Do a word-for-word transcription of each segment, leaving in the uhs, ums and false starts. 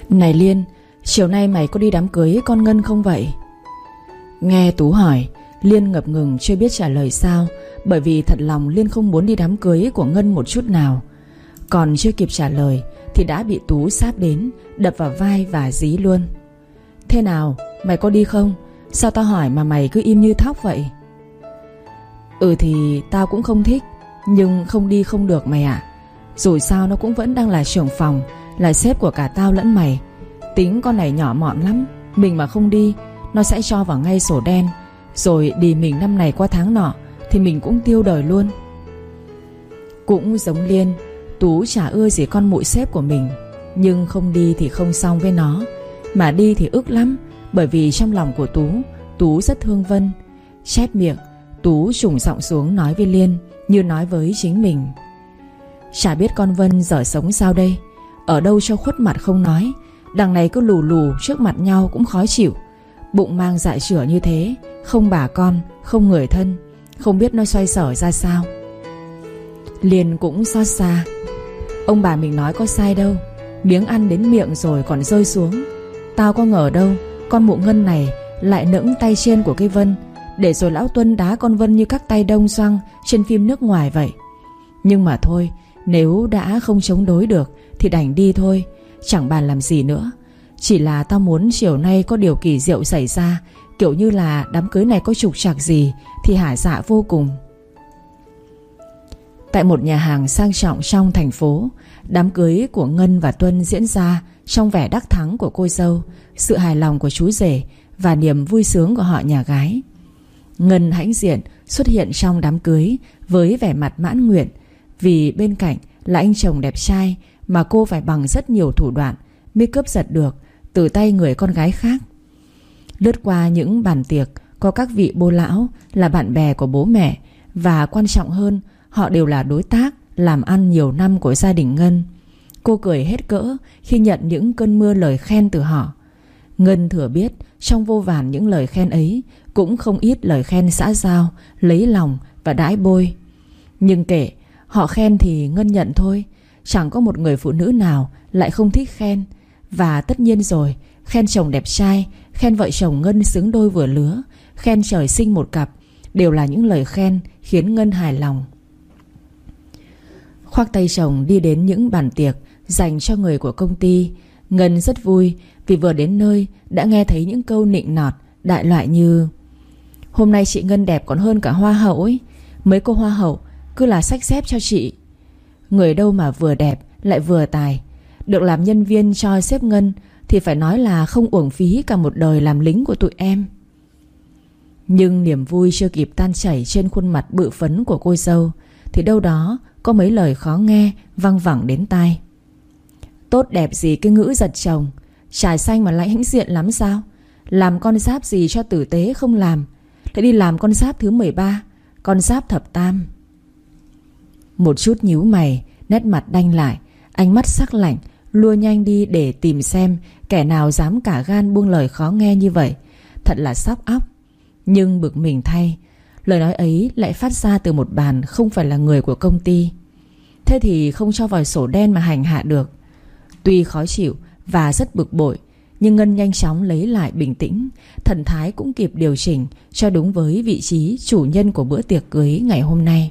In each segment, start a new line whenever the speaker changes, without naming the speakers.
Này Liên, chiều nay mày có đi đám cưới con Ngân không vậy? Nghe Tú hỏi, Liên ngập ngừng chưa biết trả lời sao. Bởi vì thật lòng Liên không muốn đi đám cưới của Ngân một chút nào. Còn chưa kịp trả lời thì đã bị Tú sáp đến, đập vào vai và dí luôn. Thế nào, mày có đi không? Sao tao hỏi mà mày cứ im như thóc vậy? Ừ thì tao cũng không thích, nhưng không đi không được mày ạ. Dù sao nó cũng vẫn đang là trưởng phòng, là sếp của cả tao lẫn mày. Tính con này nhỏ mọn lắm. Mình mà không đi, nó sẽ cho vào ngay sổ đen. Rồi đì mình năm này qua tháng nọ thì mình cũng tiêu đời luôn. Cũng giống Liên, Tú chả ưa gì con mụi sếp của mình. Nhưng không đi thì không xong với nó. Mà đi thì ức lắm. Bởi vì trong lòng của Tú, Tú rất thương Vân. Chép miệng, Tú trùng giọng xuống nói với Liên, như nói với chính mình. Chả biết con Vân dở sống sao đây. Ở đâu cho khuất mặt không nói, đằng này cứ lù lù trước mặt nhau cũng khó chịu. Bụng mang dạ chửa như thế, không bà con, không người thân, không biết nó xoay sở ra sao. Liên cũng xót xa. Ông bà mình nói có sai đâu, miếng ăn đến miệng rồi còn rơi xuống. Tao có ngờ đâu con mụ Ngân này lại nẫng tay trên của cái Vân, để rồi lão Tuân đá con Vân như các tay đông xoang trên phim nước ngoài vậy. Nhưng mà thôi, nếu đã không chống đối được thì đành đi thôi, chẳng bàn làm gì nữa. Chỉ là tao muốn chiều nay có điều kỳ diệu xảy ra, kiểu như là đám cưới này có trục trặc gì thì hả dạ vô cùng. Tại một nhà hàng sang trọng trong thành phố, đám cưới của Ngân và Tuân diễn ra trong vẻ đắc thắng của cô dâu, sự hài lòng của chú rể và niềm vui sướng của họ nhà gái. Ngân hãnh diện xuất hiện trong đám cưới với vẻ mặt mãn nguyện, vì bên cạnh là anh chồng đẹp trai mà cô phải bằng rất nhiều thủ đoạn mới cướp giật được từ tay người con gái khác. Lướt qua những bàn tiệc có các vị bô lão là bạn bè của bố mẹ, và quan trọng hơn, họ đều là đối tác làm ăn nhiều năm của gia đình Ngân. Cô cười hết cỡ khi nhận những cơn mưa lời khen từ họ. Ngân thừa biết trong vô vàn những lời khen ấy cũng không ít lời khen xã giao, lấy lòng và đãi bôi. Nhưng kệ, họ khen thì Ngân nhận thôi. Chẳng có một người phụ nữ nào lại không thích khen. Và tất nhiên rồi, khen chồng đẹp trai, khen vợ chồng Ngân xứng đôi vừa lứa, khen trời sinh một cặp, đều là những lời khen khiến Ngân hài lòng. Khoác tay chồng đi đến những bàn tiệc dành cho người của công ty, Ngân rất vui vì vừa đến nơi đã nghe thấy những câu nịnh nọt đại loại như: hôm nay chị Ngân đẹp còn hơn cả hoa hậu ấy. Mấy cô hoa hậu cứ là xách xếp cho chị. Người đâu mà vừa đẹp lại vừa tài. Được làm nhân viên cho sếp Ngân thì phải nói là không uổng phí cả một đời làm lính của tụi em. Nhưng niềm vui chưa kịp tan chảy trên khuôn mặt bự phấn của cô dâu thì đâu đó có mấy lời khó nghe văng vẳng đến tai. Tốt đẹp gì cái ngữ giật chồng, trải xanh mà lại hãnh diện lắm sao? Làm con giáp gì cho tử tế không làm, lại đi làm con giáp thứ mười ba, con giáp thập tam. Một chút nhíu mày, nét mặt đanh lại, ánh mắt sắc lạnh, lua nhanh đi để tìm xem kẻ nào dám cả gan buông lời khó nghe như vậy. Thật là sóc óc. Nhưng bực mình thay, lời nói ấy lại phát ra từ một bàn không phải là người của công ty. Thế thì không cho vào sổ đen mà hành hạ được. Tuy khó chịu và rất bực bội, nhưng Ngân nhanh chóng lấy lại bình tĩnh, thần thái cũng kịp điều chỉnh cho đúng với vị trí chủ nhân của bữa tiệc cưới ngày hôm nay.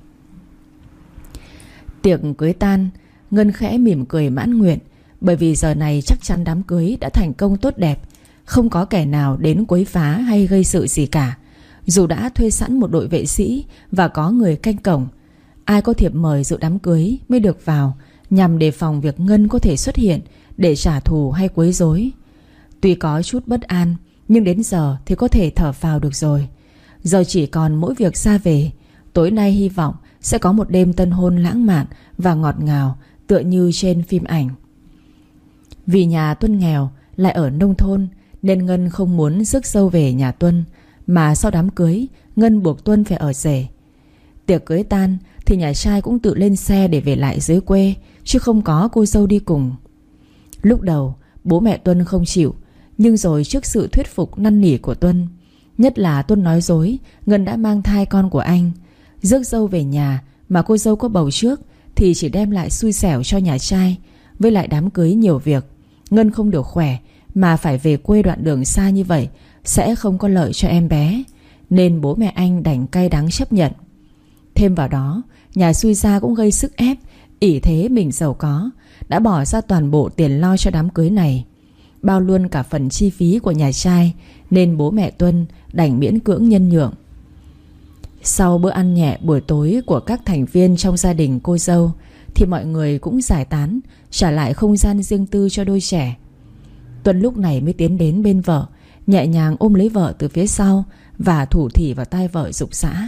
Tiệc cưới tan, Ngân khẽ mỉm cười mãn nguyện, bởi vì giờ này chắc chắn đám cưới đã thành công tốt đẹp, không có kẻ nào đến quấy phá hay gây sự gì cả. Dù đã thuê sẵn một đội vệ sĩ và có người canh cổng, ai có thiệp mời dự đám cưới mới được vào, nhằm đề phòng việc Ngân có thể xuất hiện để trả thù hay quấy rối. Tuy có chút bất an, nhưng đến giờ thì có thể thở phào được rồi. Giờ chỉ còn mỗi việc ra về. Tối nay hy vọng sẽ có một đêm tân hôn lãng mạn và ngọt ngào, tựa như trên phim ảnh. Vì nhà Tuân nghèo lại ở nông thôn, nên Ngân không muốn rước dâu về nhà Tuân, mà sau đám cưới Ngân buộc Tuân phải ở rể. Tiệc cưới tan thì nhà trai cũng tự lên xe để về lại dưới quê, chứ không có cô dâu đi cùng. Lúc đầu bố mẹ Tuân không chịu, nhưng rồi trước sự thuyết phục năn nỉ của Tuân, nhất là Tuân nói dối Ngân đã mang thai con của anh, rước dâu về nhà mà cô dâu có bầu trước thì chỉ đem lại xui xẻo cho nhà trai. Với lại đám cưới nhiều việc, Ngân không được khỏe mà phải về quê đoạn đường xa như vậy sẽ không có lợi cho em bé, nên bố mẹ anh đành cay đắng chấp nhận. Thêm vào đó, nhà xui gia cũng gây sức ép, ỷ thế mình giàu có, đã bỏ ra toàn bộ tiền lo cho đám cưới này, bao luôn cả phần chi phí của nhà trai, nên bố mẹ Tuân đành miễn cưỡng nhân nhượng. Sau bữa ăn nhẹ buổi tối của các thành viên trong gia đình cô dâu thì mọi người cũng giải tán, trả lại không gian riêng tư cho đôi trẻ. Tuân lúc này mới tiến đến bên vợ, nhẹ nhàng ôm lấy vợ từ phía sau và thủ thỉ vào tai vợ giục giã: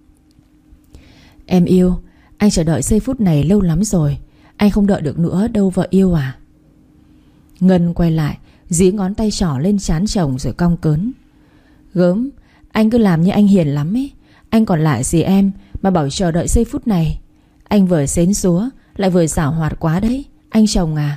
"Em yêu, anh chờ đợi giây phút này lâu lắm rồi. Anh không đợi được nữa đâu vợ yêu à." Ngân quay lại, dí ngón tay trỏ lên trán chồng rồi cong cớn: "Gớm, anh cứ làm như anh hiền lắm ấy. Anh còn lại gì em mà bảo chờ đợi giây phút này. Anh vừa xến xúa lại vừa giảo hoạt quá đấy, anh chồng à."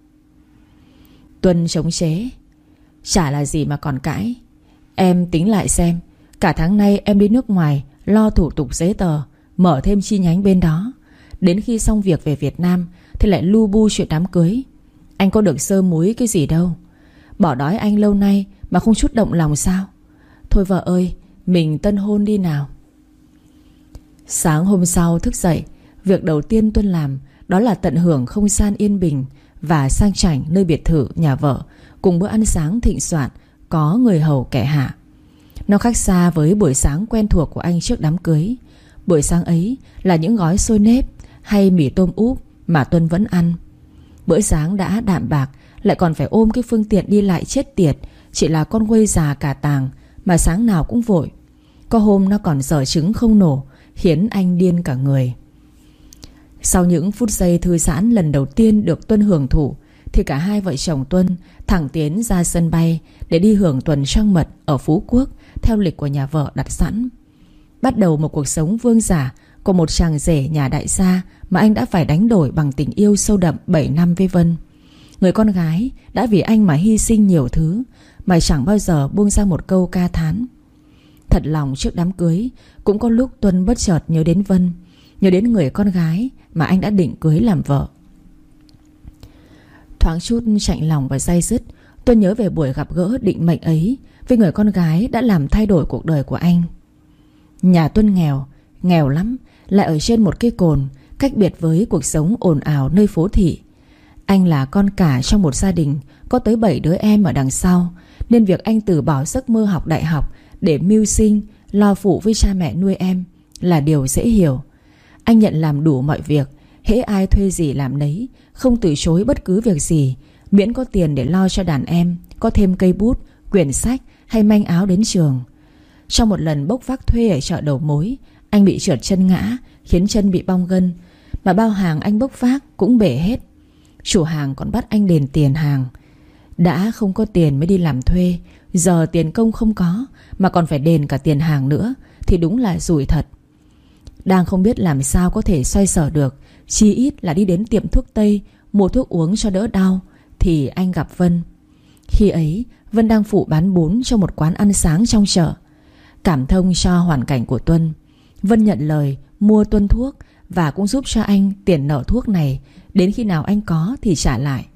Tuân chống chế: "Chả là gì mà còn cãi. Em tính lại xem, cả tháng nay em đi nước ngoài lo thủ tục giấy tờ, mở thêm chi nhánh bên đó. Đến khi xong việc về Việt Nam thì lại lu bu chuyện đám cưới. Anh có được sơ múi cái gì đâu. Bỏ đói anh lâu nay mà không chút động lòng sao? Thôi vợ ơi, mình tân hôn đi nào." Sáng hôm sau thức dậy, việc đầu tiên Tuân làm đó là tận hưởng không gian yên bình và sang chảnh nơi biệt thự nhà vợ, cùng bữa ăn sáng thịnh soạn, có người hầu kẻ hạ. Nó khác xa với buổi sáng quen thuộc của anh trước đám cưới. Buổi sáng ấy là những gói xôi nếp hay mì tôm úp mà Tuân vẫn ăn. Bữa sáng đã đạm bạc, lại còn phải ôm cái phương tiện đi lại chết tiệt, chỉ là con quây già cả tàng mà sáng nào cũng vội. Có hôm nó còn dở trứng không nổ, khiến anh điên cả người. Sau những phút giây thư giãn lần đầu tiên được Tuân hưởng thụ thì cả hai vợ chồng Tuân thẳng tiến ra sân bay để đi hưởng tuần trăng mật ở Phú Quốc theo lịch của nhà vợ đặt sẵn. Bắt đầu một cuộc sống vương giả của một chàng rể nhà đại gia mà anh đã phải đánh đổi bằng tình yêu sâu đậm bảy năm với Vân. Người con gái đã vì anh mà hy sinh nhiều thứ mà chẳng bao giờ buông ra một câu ca thán. Thật lòng trước đám cưới cũng có lúc Tuân bất chợt nhớ đến Vân, nhớ đến người con gái mà anh đã định cưới làm vợ. Thoáng chút chạnh lòng và day dứt, Tuân nhớ về buổi gặp gỡ định mệnh ấy với người con gái đã làm thay đổi cuộc đời của anh. Nhà Tuân nghèo, nghèo lắm, lại ở trên một cây cồn, cách biệt với cuộc sống ồn ào nơi phố thị. Anh là con cả trong một gia đình có tới bảy đứa em ở đằng sau, nên việc anh từ bỏ giấc mơ học đại học để mưu sinh, lo phụ với cha mẹ nuôi em là điều dễ hiểu. Anh nhận làm đủ mọi việc, hễ ai thuê gì làm nấy, không từ chối bất cứ việc gì, miễn có tiền để lo cho đàn em có thêm cây bút, quyển sách hay manh áo đến trường. Trong một lần bốc vác thuê ở chợ đầu mối, anh bị trượt chân ngã, khiến chân bị bong gân, mà bao hàng anh bốc vác cũng bể hết. Chủ hàng còn bắt anh đền tiền hàng. Đã không có tiền mới đi làm thuê, giờ tiền công không có mà còn phải đền cả tiền hàng nữa thì đúng là rủi thật. Đang không biết làm sao có thể xoay sở được, chí ít là đi đến tiệm thuốc tây mua thuốc uống cho đỡ đau, thì anh gặp Vân. Khi ấy Vân đang phụ bán bún cho một quán ăn sáng trong chợ. Cảm thông cho hoàn cảnh của Tuân, Vân nhận lời mua Tuân thuốc và cũng giúp cho anh tiền nợ thuốc này, đến khi nào anh có thì trả lại.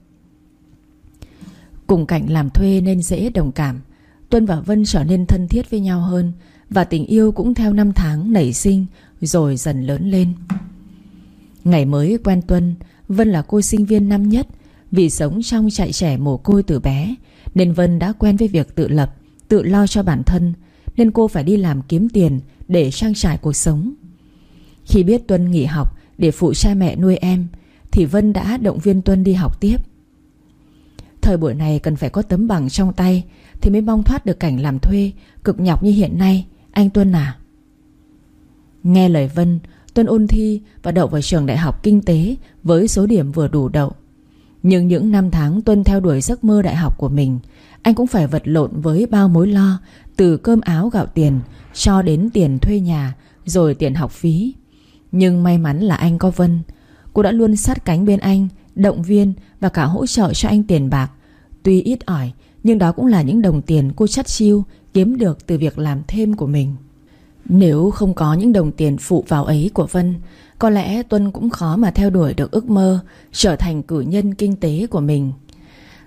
Cùng cảnh làm thuê nên dễ đồng cảm, Tuân và Vân trở nên thân thiết với nhau hơn, và tình yêu cũng theo năm tháng nảy sinh rồi dần lớn lên. Ngày mới quen Tuân, Vân là cô sinh viên năm nhất. Vì sống trong trại trẻ mồ côi từ bé nên Vân đã quen với việc tự lập, tự lo cho bản thân, nên cô phải đi làm kiếm tiền để trang trải cuộc sống. Khi biết Tuân nghỉ học để phụ cha mẹ nuôi em thì Vân đã động viên Tuân đi học tiếp. Thời buổi này cần phải có tấm bằng trong tay thì mới mong thoát được cảnh làm thuê cực nhọc như hiện nay, anh Tuân à. Nghe lời Vân, Tuân ôn thi và đậu vào trường đại học kinh tế với số điểm vừa đủ đậu. Nhưng những năm tháng Tuân theo đuổi giấc mơ đại học của mình, anh cũng phải vật lộn với bao mối lo, từ cơm áo gạo tiền cho đến tiền thuê nhà, rồi tiền học phí. Nhưng may mắn là anh có Vân. Cô đã luôn sát cánh bên anh, động viên và cả hỗ trợ cho anh tiền bạc. Tuy ít ỏi, nhưng đó cũng là những đồng tiền cô chắt chiu kiếm được từ việc làm thêm của mình. Nếu không có những đồng tiền phụ vào ấy của Vân, có lẽ Tuân cũng khó mà theo đuổi được ước mơ trở thành cử nhân kinh tế của mình.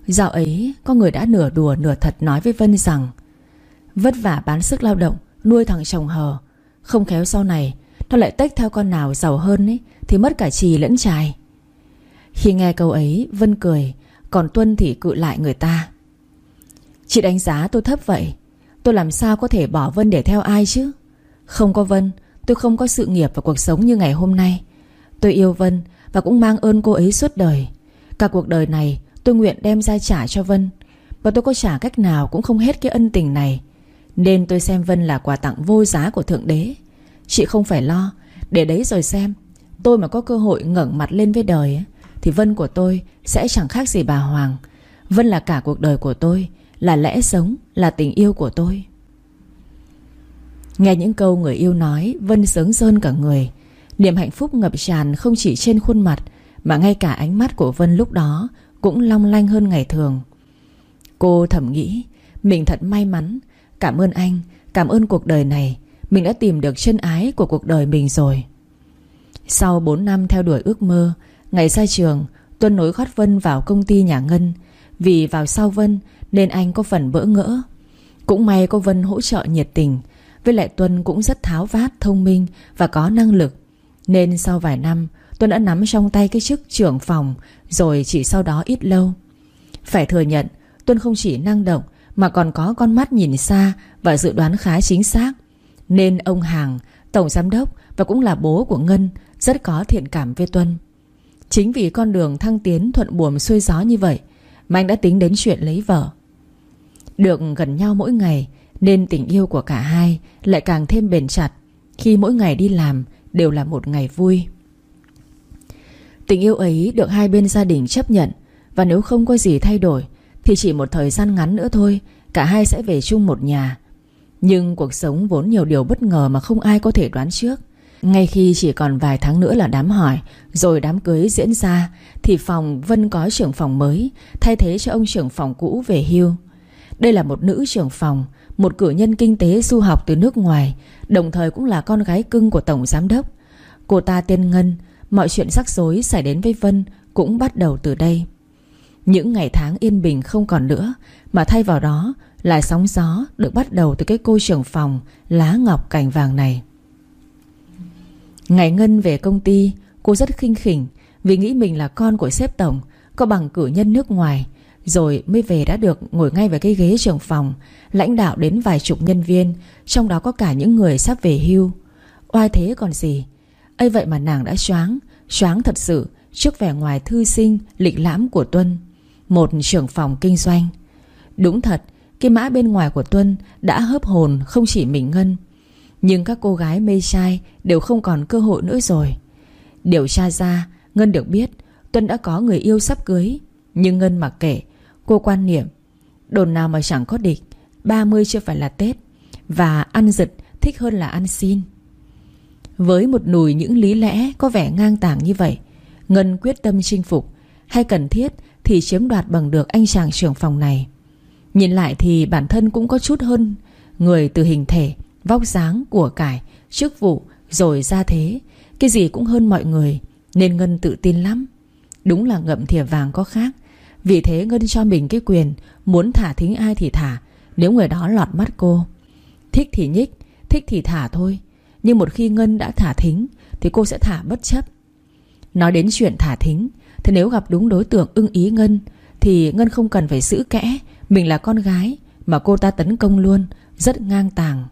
Dạo ấy có người đã nửa đùa nửa thật nói với Vân rằng vất vả bán sức lao động nuôi thằng chồng hờ, không khéo sau này nó lại tếch theo con nào giàu hơn ấy, thì mất cả chì lẫn chài. Khi nghe câu ấy Vân cười, còn Tuân thì cự lại người ta. Chị đánh giá tôi thấp vậy? Tôi làm sao có thể bỏ Vân để theo ai chứ? Không có Vân, tôi không có sự nghiệp và cuộc sống như ngày hôm nay. Tôi yêu Vân và cũng mang ơn cô ấy suốt đời. Cả cuộc đời này tôi nguyện đem ra trả cho Vân, và tôi có trả cách nào cũng không hết cái ân tình này. Nên tôi xem Vân là quà tặng vô giá của Thượng Đế. Chị không phải lo, để đấy rồi xem. Tôi mà có cơ hội ngẩng mặt lên với đời ấy, thì Vân của tôi sẽ chẳng khác gì bà Hoàng. Vân là cả cuộc đời của tôi, là lẽ sống, là tình yêu của tôi. Nghe những câu người yêu nói, Vân sướng rơn cả người. Niềm hạnh phúc ngập tràn không chỉ trên khuôn mặt, mà ngay cả ánh mắt của Vân lúc đó cũng long lanh hơn ngày thường. Cô thầm nghĩ mình thật may mắn. Cảm ơn anh, cảm ơn cuộc đời này. Mình đã tìm được chân ái của cuộc đời mình rồi. Sau bốn năm theo đuổi ước mơ, ngày ra trường, Tuân nối gót Vân vào công ty nhà Ngân. Vì vào sau Vân nên anh có phần bỡ ngỡ. Cũng may có Vân hỗ trợ nhiệt tình. Với lại Tuân cũng rất tháo vát, thông minh và có năng lực. Nên sau vài năm Tuân đã nắm trong tay cái chức trưởng phòng. Rồi chỉ sau đó ít lâu, phải thừa nhận Tuân không chỉ năng động mà còn có con mắt nhìn xa và dự đoán khá chính xác. Nên ông Hàng, tổng giám đốc và cũng là bố của Ngân, rất có thiện cảm với Tuân. Chính vì con đường thăng tiến thuận buồm xuôi gió như vậy mà anh đã tính đến chuyện lấy vợ. Được gần nhau mỗi ngày nên tình yêu của cả hai lại càng thêm bền chặt, khi mỗi ngày đi làm đều là một ngày vui. Tình yêu ấy được hai bên gia đình chấp nhận, và nếu không có gì thay đổi thì chỉ một thời gian ngắn nữa thôi, cả hai sẽ về chung một nhà. Nhưng cuộc sống vốn nhiều điều bất ngờ mà không ai có thể đoán trước. Ngay khi chỉ còn vài tháng nữa là đám hỏi, rồi đám cưới diễn ra, thì phòng Vân có trưởng phòng mới, thay thế cho ông trưởng phòng cũ về hưu. Đây là một nữ trưởng phòng, một cử nhân kinh tế du học từ nước ngoài, đồng thời cũng là con gái cưng của tổng giám đốc. Cô ta tên Ngân. Mọi chuyện rắc rối xảy đến với Vân cũng bắt đầu từ đây. Những ngày tháng yên bình không còn nữa, mà thay vào đó là sóng gió được bắt đầu từ cái cô trưởng phòng lá ngọc cành vàng này. Ngày Ngân về công ty, cô rất khinh khỉnh vì nghĩ mình là con của sếp tổng, có bằng cử nhân nước ngoài. Rồi mới về đã được ngồi ngay vào cái ghế trưởng phòng, lãnh đạo đến vài chục nhân viên, trong đó có cả những người sắp về hưu. Oai thế còn gì. Ấy vậy mà nàng đã choáng, choáng thật sự trước vẻ ngoài thư sinh, lịch lãm của Tuân, một trưởng phòng kinh doanh. Đúng thật, cái mã bên ngoài của Tuân đã hớp hồn không chỉ mình Ngân. Nhưng các cô gái mê trai đều không còn cơ hội nữa rồi. Điều tra ra, Ngân được biết Tuân đã có người yêu sắp cưới. Nhưng Ngân mặc kệ. Cô quan niệm đồn nào mà chẳng có địch, ba mươi chưa phải là Tết, và ăn giật thích hơn là ăn xin. Với một nùi những lý lẽ có vẻ ngang tàng như vậy, Ngân quyết tâm chinh phục, hay cần thiết thì chiếm đoạt bằng được anh chàng trưởng phòng này. Nhìn lại thì bản thân cũng có chút hơn người từ hình thể, vóc dáng, của cải, chức vụ, rồi gia thế. Cái gì cũng hơn mọi người, nên Ngân tự tin lắm. Đúng là ngậm thìa vàng có khác. Vì thế Ngân cho mình cái quyền muốn thả thính ai thì thả, nếu người đó lọt mắt cô. Thích thì nhích, thích thì thả thôi. Nhưng một khi Ngân đã thả thính thì cô sẽ thả bất chấp. Nói đến chuyện thả thính, thì nếu gặp đúng đối tượng ưng ý Ngân thì Ngân không cần phải giữ kẽ mình là con gái, mà cô ta tấn công luôn, rất ngang tàng.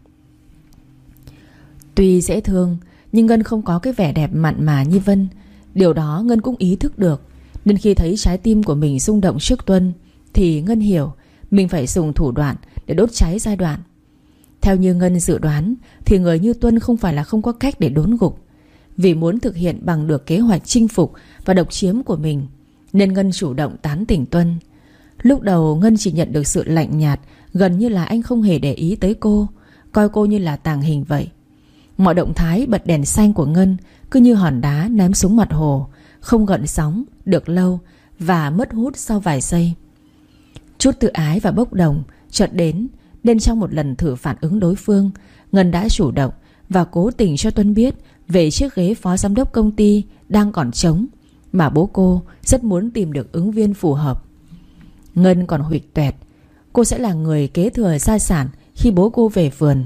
Tuy dễ thương, nhưng Ngân không có cái vẻ đẹp mặn mà như Vân. Điều đó Ngân cũng ý thức được. Nên khi thấy trái tim của mình rung động trước Tuân, thì Ngân hiểu mình phải dùng thủ đoạn để đốt cháy giai đoạn. Theo như Ngân dự đoán, thì người như Tuân không phải là không có cách để đốn gục. Vì muốn thực hiện bằng được kế hoạch chinh phục và độc chiếm của mình, nên Ngân chủ động tán tỉnh Tuân. Lúc đầu Ngân chỉ nhận được sự lạnh nhạt, gần như là anh không hề để ý tới cô, coi cô như là tàng hình vậy. Mọi động thái bật đèn xanh của Ngân cứ như hòn đá ném xuống mặt hồ, không gợn sóng được lâu và mất hút sau vài giây. Chút tự ái và bốc đồng chợt đến, nên trong một lần thử phản ứng đối phương, Ngân đã chủ động và cố tình cho Tuân biết về chiếc ghế phó giám đốc công ty đang còn trống, mà bố cô rất muốn tìm được ứng viên phù hợp. Ngân còn huỵch toẹt. Cô sẽ là người kế thừa gia sản khi bố cô về vườn.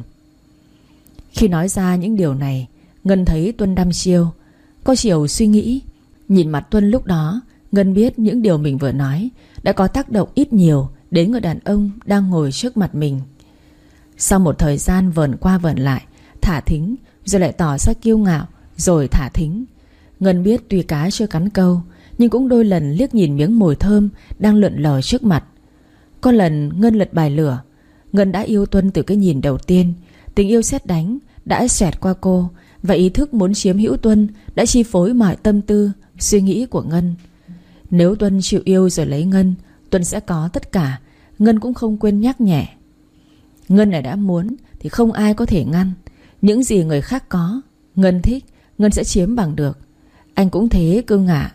Khi nói ra những điều này, Ngân thấy Tuân đăm chiêu. Có chiều suy nghĩ. Nhìn mặt Tuân lúc đó, Ngân biết những điều mình vừa nói đã có tác động ít nhiều đến người đàn ông đang ngồi trước mặt mình. Sau một thời gian vờn qua vờn lại, thả thính, rồi lại tỏ ra kiêu ngạo, rồi thả thính, Ngân biết tuy cá chưa cắn câu, nhưng cũng đôi lần liếc nhìn miếng mồi thơm đang lượn lờ trước mặt. Có lần Ngân lật bài lửa. Ngân đã yêu Tuân từ cái nhìn đầu tiên. Tình yêu sét đánh đã xẹt qua cô, và ý thức muốn chiếm hữu Tuân đã chi phối mọi tâm tư, suy nghĩ của Ngân. Nếu Tuân chịu yêu rồi lấy Ngân, Tuân sẽ có tất cả. Ngân cũng không quên nhắc nhẹ. Ngân này đã muốn thì không ai có thể ngăn. Những gì người khác có, Ngân thích, Ngân sẽ chiếm bằng được. Anh cũng thế Cưng ạ.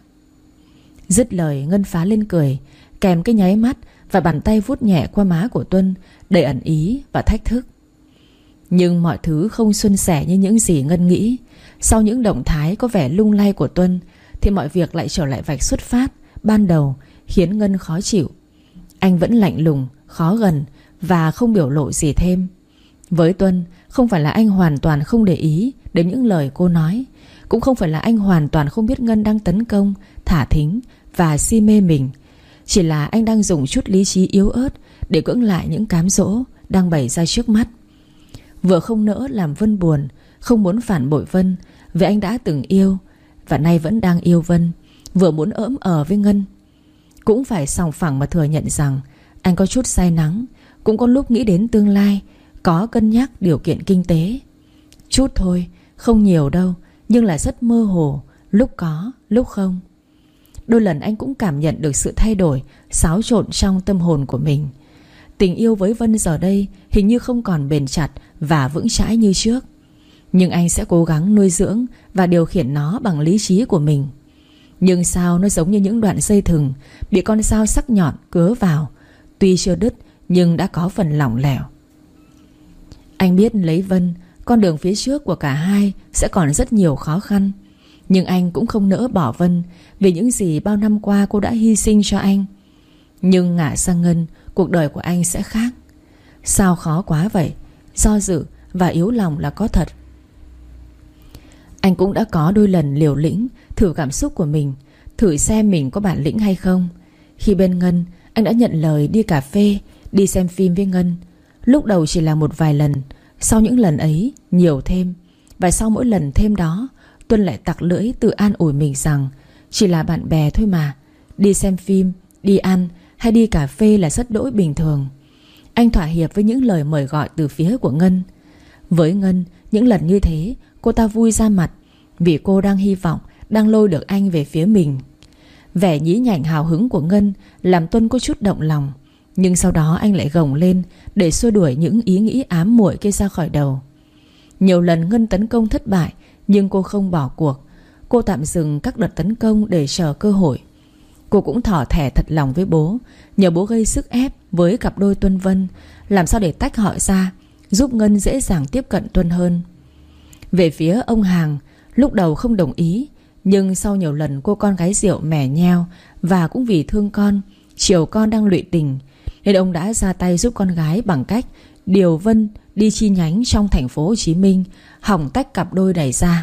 Dứt lời, Ngân phá lên cười, kèm cái nháy mắt và bàn tay vuốt nhẹ qua má của Tuân, đầy ẩn ý và thách thức. Nhưng mọi thứ không suôn sẻ như những gì Ngân nghĩ. Sau những động thái có vẻ lung lay của Tuân, thì mọi việc lại trở lại vạch xuất phát ban đầu, khiến Ngân khó chịu. Anh vẫn lạnh lùng, khó gần và không biểu lộ gì thêm. Với Tuân, không phải là anh hoàn toàn không để ý đến những lời cô nói, cũng không phải là anh hoàn toàn không biết Ngân đang tấn công, thả thính và si mê mình. Chỉ là anh đang dùng chút lý trí yếu ớt để cưỡng lại những cám dỗ đang bày ra trước mắt. Vừa không nỡ làm Vân buồn, không muốn phản bội Vân, vì anh đã từng yêu và nay vẫn đang yêu Vân. Vừa muốn ỡm ờ với Ngân, cũng phải sòng phẳng mà thừa nhận rằng anh có chút say nắng, cũng có lúc nghĩ đến tương lai, có cân nhắc điều kiện kinh tế. Chút thôi, không nhiều đâu, nhưng là rất mơ hồ, lúc có, lúc không. Đôi lần anh cũng cảm nhận được sự thay đổi, xáo trộn trong tâm hồn của mình. Tình yêu với Vân giờ đây hình như không còn bền chặt và vững chãi như trước. Nhưng anh sẽ cố gắng nuôi dưỡng và điều khiển nó bằng lý trí của mình. Nhưng sao nó giống như những đoạn dây thừng bị con dao sắc nhọn cứa vào, tuy chưa đứt nhưng đã có phần lỏng lẻo. Anh biết lấy Vân, con đường phía trước của cả hai sẽ còn rất nhiều khó khăn. Nhưng anh cũng không nỡ bỏ Vân, vì những gì bao năm qua cô đã hy sinh cho anh. Nhưng ngả sang Ngân, cuộc đời của anh sẽ khác. Sao khó quá vậy? Do dự và yếu lòng là có thật. Anh cũng đã có đôi lần liều lĩnh thử cảm xúc của mình, thử xem mình có bản lĩnh hay không. Khi bên Ngân, anh đã nhận lời đi cà phê, đi xem phim với Ngân. Lúc đầu chỉ là một vài lần, sau những lần ấy nhiều thêm. Và sau mỗi lần thêm đó, Tuân lại tặc lưỡi tự an ủi mình rằng chỉ là bạn bè thôi mà. Đi xem phim, đi ăn hay đi cà phê là rất đỗi bình thường. Anh thỏa hiệp với những lời mời gọi từ phía của Ngân. Với Ngân, những lần như thế cô ta vui ra mặt, vì cô đang hy vọng, đang lôi được anh về phía mình. Vẻ nhí nhảnh hào hứng của Ngân làm Tuân có chút động lòng. Nhưng sau đó anh lại gồng lên để xua đuổi những ý nghĩ ám muội kia ra khỏi đầu. Nhiều lần Ngân tấn công thất bại, nhưng cô không bỏ cuộc. Cô tạm dừng các đợt tấn công để chờ cơ hội. Cô cũng thỏ thẻ thật lòng với bố, nhờ bố gây sức ép với cặp đôi Tuân Vân, làm sao để tách họ ra, giúp Ngân dễ dàng tiếp cận Tuân hơn. Về phía ông Hàng, lúc đầu không đồng ý, nhưng sau nhiều lần cô con gái rượu mẻ nheo và cũng vì thương con, chiều con đang lụy tình, nên ông đã ra tay giúp con gái bằng cách điều Vân đi chi nhánh trong thành phố Hồ Chí Minh, hỏng tách cặp đôi này ra.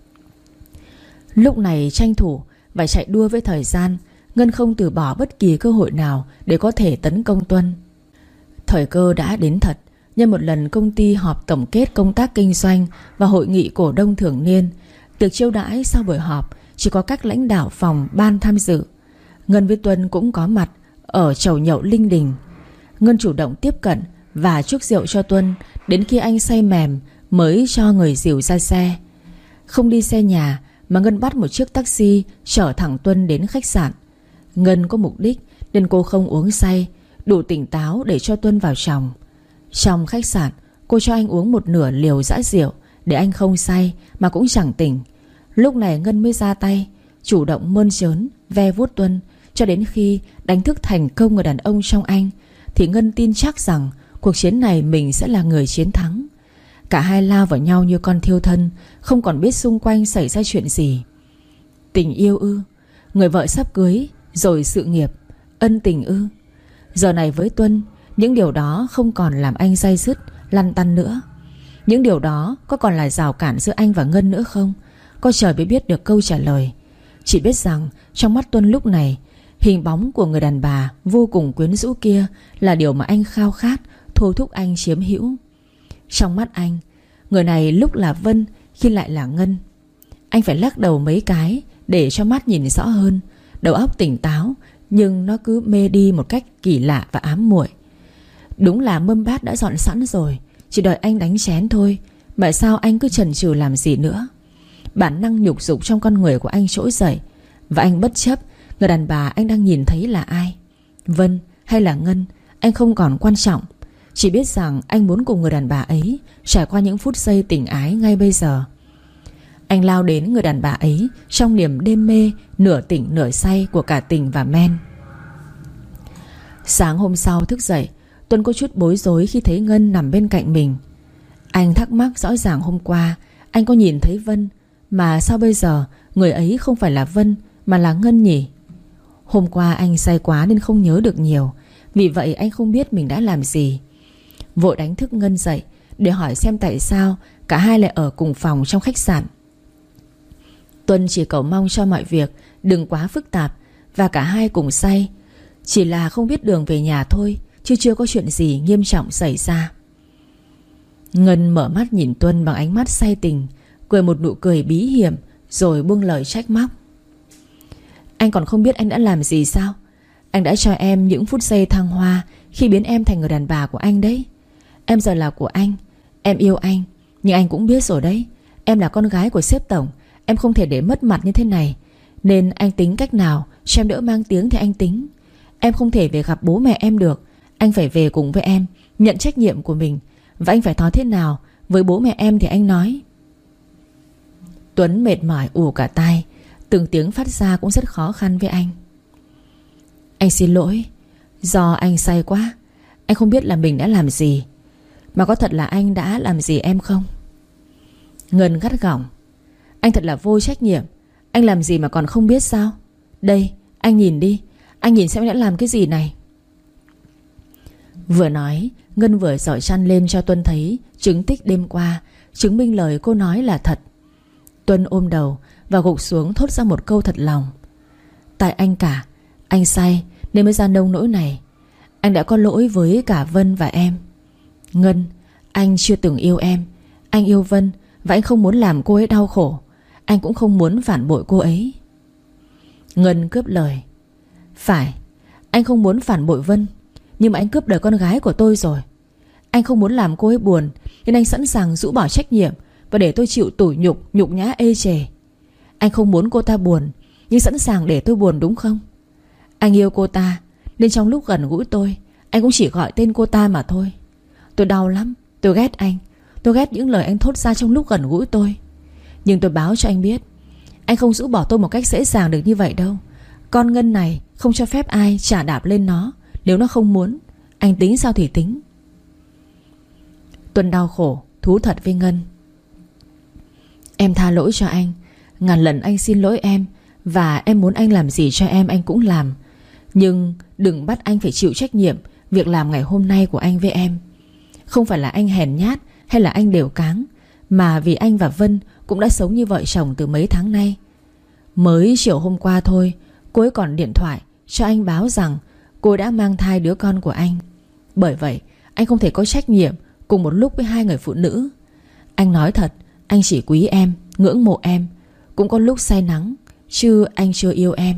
Lúc này tranh thủ và chạy đua với thời gian, Ngân không từ bỏ bất kỳ cơ hội nào để có thể tấn công Tuân. Thời cơ đã đến thật. Nhân một lần công ty họp tổng kết công tác kinh doanh và hội nghị cổ đông thường niên, tiệc chiêu đãi sau buổi họp chỉ có các lãnh đạo phòng ban tham dự. Ngân với Tuân cũng có mặt ở chầu nhậu linh đình. Ngân chủ động tiếp cận và chúc rượu cho Tuân, đến khi anh say mềm mới cho người dìu ra xe. Không đi xe nhà mà Ngân bắt một chiếc taxi chở thẳng Tuân đến khách sạn. Ngân có mục đích nên cô không uống say, đủ tỉnh táo để cho Tuân vào phòng. Trong khách sạn, cô cho anh uống một nửa liều dã rượu để anh không say mà cũng chẳng tỉnh. Lúc này Ngân mới ra tay, chủ động mơn trớn, ve vuốt Tuân, cho đến khi đánh thức thành công người đàn ông trong anh, thì Ngân tin chắc rằng cuộc chiến này mình sẽ là người chiến thắng. Cả hai lao vào nhau như con thiêu thân, không còn biết xung quanh xảy ra chuyện gì. Tình yêu ư? Người vợ sắp cưới, rồi sự nghiệp, ân tình ư? Giờ này với Tuân, những điều đó không còn làm anh day dứt, lăn tăn nữa. Những điều đó có còn là rào cản giữa anh và Ngân nữa không? Có trời mới biết được câu trả lời. Chỉ biết rằng trong mắt Tuân lúc này, hình bóng của người đàn bà vô cùng quyến rũ kia là điều mà anh khao khát, thôi thúc anh chiếm hữu. Trong mắt anh, người này lúc là Vân, khi lại là Ngân. Anh phải lắc đầu mấy cái để cho mắt nhìn rõ hơn. Đầu óc tỉnh táo, nhưng nó cứ mê đi một cách kỳ lạ và ám muội. Đúng là mâm bát đã dọn sẵn rồi, chỉ đợi anh đánh chén thôi. Mà sao anh cứ chần chừ làm gì nữa? Bản năng nhục dục trong con người của anh trỗi dậy. Và anh bất chấp người đàn bà anh đang nhìn thấy là ai, Vân hay là Ngân, anh không còn quan trọng. Chỉ biết rằng anh muốn cùng người đàn bà ấy trải qua những phút giây tình ái ngay bây giờ. Anh lao đến người đàn bà ấy trong niềm đêm mê, nửa tỉnh nửa say của cả tình và men. Sáng hôm sau thức dậy, Tuân có chút bối rối khi thấy Ngân nằm bên cạnh mình. Anh thắc mắc rõ ràng hôm qua anh có nhìn thấy Vân, mà sao bây giờ người ấy không phải là Vân mà là Ngân nhỉ? Hôm qua anh say quá nên không nhớ được nhiều, vì vậy anh không biết mình đã làm gì. Vội đánh thức Ngân dậy để hỏi xem tại sao cả hai lại ở cùng phòng trong khách sạn. Tuân chỉ cầu mong cho mọi việc đừng quá phức tạp và cả hai cùng say. Chỉ là không biết đường về nhà thôi, chứ chưa có chuyện gì nghiêm trọng xảy ra. Ngân mở mắt nhìn Tuân bằng ánh mắt say tình, cười một nụ cười bí hiểm, rồi buông lời trách móc. Anh còn không biết anh đã làm gì sao? Anh đã cho em những phút giây thăng hoa khi biến em thành người đàn bà của anh đấy. Em giờ là của anh, em yêu anh. Nhưng anh cũng biết rồi đấy, em là con gái của sếp tổng, em không thể để mất mặt như thế này. Nên anh tính cách nào cho em đỡ mang tiếng thì anh tính. Em không thể về gặp bố mẹ em được, anh phải về cùng với em, nhận trách nhiệm của mình. Và anh phải nói thế nào với bố mẹ em thì anh nói. Tuấn mệt mỏi ù cả tai, từng tiếng phát ra cũng rất khó khăn với anh. Anh xin lỗi, do anh say quá, anh không biết là mình đã làm gì. Mà có thật là anh đã làm gì em không? Ngân gắt gỏng. Anh thật là vô trách nhiệm. Anh làm gì mà còn không biết sao? Đây, anh nhìn đi, anh nhìn xem anh đã làm cái gì này. Vừa nói, Ngân vừa giở chăn lên cho Tuân thấy chứng tích đêm qua, chứng minh lời cô nói là thật. Tuân ôm đầu và gục xuống thốt ra một câu thật lòng. Tại anh cả, anh say nên mới ra nông nỗi này. Anh đã có lỗi với cả Vân và em. Ngân, anh chưa từng yêu em. Anh yêu Vân và anh không muốn làm cô ấy đau khổ. Anh cũng không muốn phản bội cô ấy. Ngân cướp lời. Phải, anh không muốn phản bội Vân, nhưng mà anh cướp đời con gái của tôi rồi. Anh không muốn làm cô ấy buồn, nên anh sẵn sàng rũ bỏ trách nhiệm và để tôi chịu tủi nhục, nhục nhã ê chề. Anh không muốn cô ta buồn, nhưng sẵn sàng để tôi buồn đúng không? Anh yêu cô ta, nên trong lúc gần gũi tôi, anh cũng chỉ gọi tên cô ta mà thôi. Tôi đau lắm, tôi ghét anh. Tôi ghét những lời anh thốt ra trong lúc gần gũi tôi. Nhưng tôi báo cho anh biết, anh không rũ bỏ tôi một cách dễ dàng được như vậy đâu. Con Ngân này không cho phép ai chà đạp lên nó nếu nó không muốn. Anh tính sao thì tính. Tuân đau khổ thú thật với Ngân. Em tha lỗi cho anh, ngàn lần anh xin lỗi em. Và em muốn anh làm gì cho em anh cũng làm. Nhưng đừng bắt anh phải chịu trách nhiệm việc làm ngày hôm nay của anh với em. Không phải là anh hèn nhát hay là anh đều cáng, mà vì anh và Vân cũng đã sống như vợ chồng từ mấy tháng nay. Mới chiều hôm qua thôi, cô ấy còn điện thoại cho anh báo rằng cô đã mang thai đứa con của anh. Bởi vậy anh không thể có trách nhiệm cùng một lúc với hai người phụ nữ. Anh nói thật, anh chỉ quý em, ngưỡng mộ em, cũng có lúc say nắng, chứ anh chưa yêu em.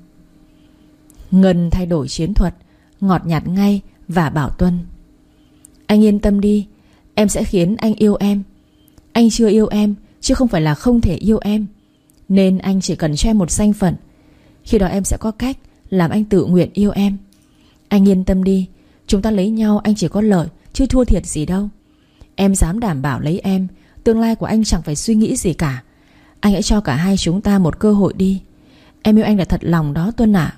Ngân thay đổi chiến thuật, ngọt nhạt ngay và bảo Tuân. Anh yên tâm đi, em sẽ khiến anh yêu em. Anh chưa yêu em, chứ không phải là không thể yêu em. Nên anh chỉ cần cho em một danh phận. Khi đó em sẽ có cách làm anh tự nguyện yêu em. Anh yên tâm đi, chúng ta lấy nhau anh chỉ có lợi chứ thua thiệt gì đâu. Em dám đảm bảo lấy em, tương lai của anh chẳng phải suy nghĩ gì cả. Anh hãy cho cả hai chúng ta một cơ hội đi. Em yêu anh là thật lòng đó Tuân ạ.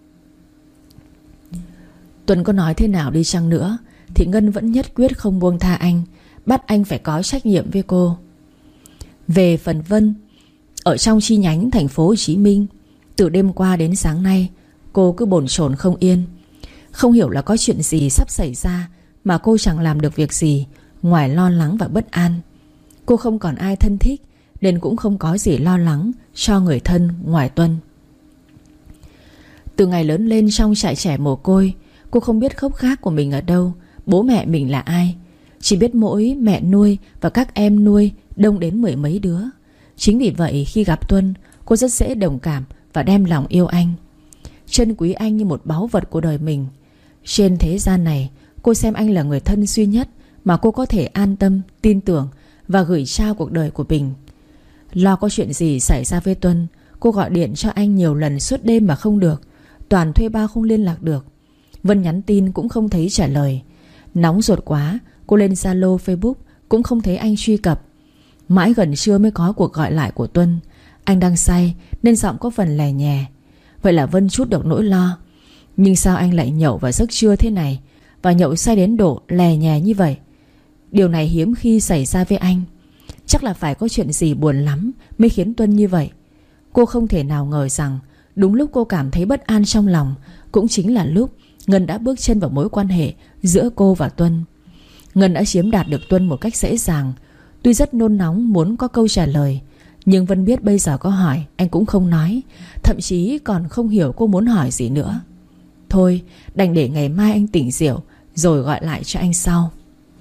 Tuân có nói thế nào đi chăng nữa thì Ngân vẫn nhất quyết không buông tha anh, bắt anh phải có trách nhiệm với cô. Về phần Vân, ở trong chi nhánh thành phố Hồ Chí Minh, từ đêm qua đến sáng nay, cô cứ bồn chồn không yên. Không hiểu là có chuyện gì sắp xảy ra mà cô chẳng làm được việc gì ngoài lo lắng và bất an. Cô không còn ai thân thích nên cũng không có gì lo lắng cho người thân ngoài Tuân. Từ ngày lớn lên trong trại trẻ mồ côi, cô không biết gốc gác của mình ở đâu, bố mẹ mình là ai. Chỉ biết mỗi mẹ nuôi và các em nuôi đông đến mười mấy đứa. Chính vì vậy khi gặp Tuân, cô rất dễ đồng cảm và đem lòng yêu anh, trân quý anh như một báu vật của đời mình. Trên thế gian này, cô xem anh là người thân duy nhất mà cô có thể an tâm, tin tưởng và gửi trao cuộc đời của mình. Lo có chuyện gì xảy ra với Tuân, cô gọi điện cho anh nhiều lần suốt đêm mà không được. Toàn thuê bao không liên lạc được. Vân nhắn tin cũng không thấy trả lời. Nóng ruột quá, cô lên Zalo, Facebook cũng không thấy anh truy cập. Mãi gần trưa mới có cuộc gọi lại của Tuân. Anh đang say nên giọng có phần lè nhè. Vậy là Vân trút được nỗi lo. Nhưng sao anh lại nhậu vào giấc trưa thế này, và nhậu say đến độ lè nhè như vậy? Điều này hiếm khi xảy ra với anh. Chắc là phải có chuyện gì buồn lắm mới khiến Tuân như vậy. Cô không thể nào ngờ rằng đúng lúc cô cảm thấy bất an trong lòng cũng chính là lúc Ngân đã bước chân vào mối quan hệ giữa cô và Tuân. Ngân đã chiếm đạt được Tuân một cách dễ dàng. Tuy rất nôn nóng muốn có câu trả lời, nhưng Vân biết bây giờ có hỏi anh cũng không nói, thậm chí còn không hiểu cô muốn hỏi gì nữa. Thôi đành để ngày mai anh tỉnh rượu rồi gọi lại cho anh sau.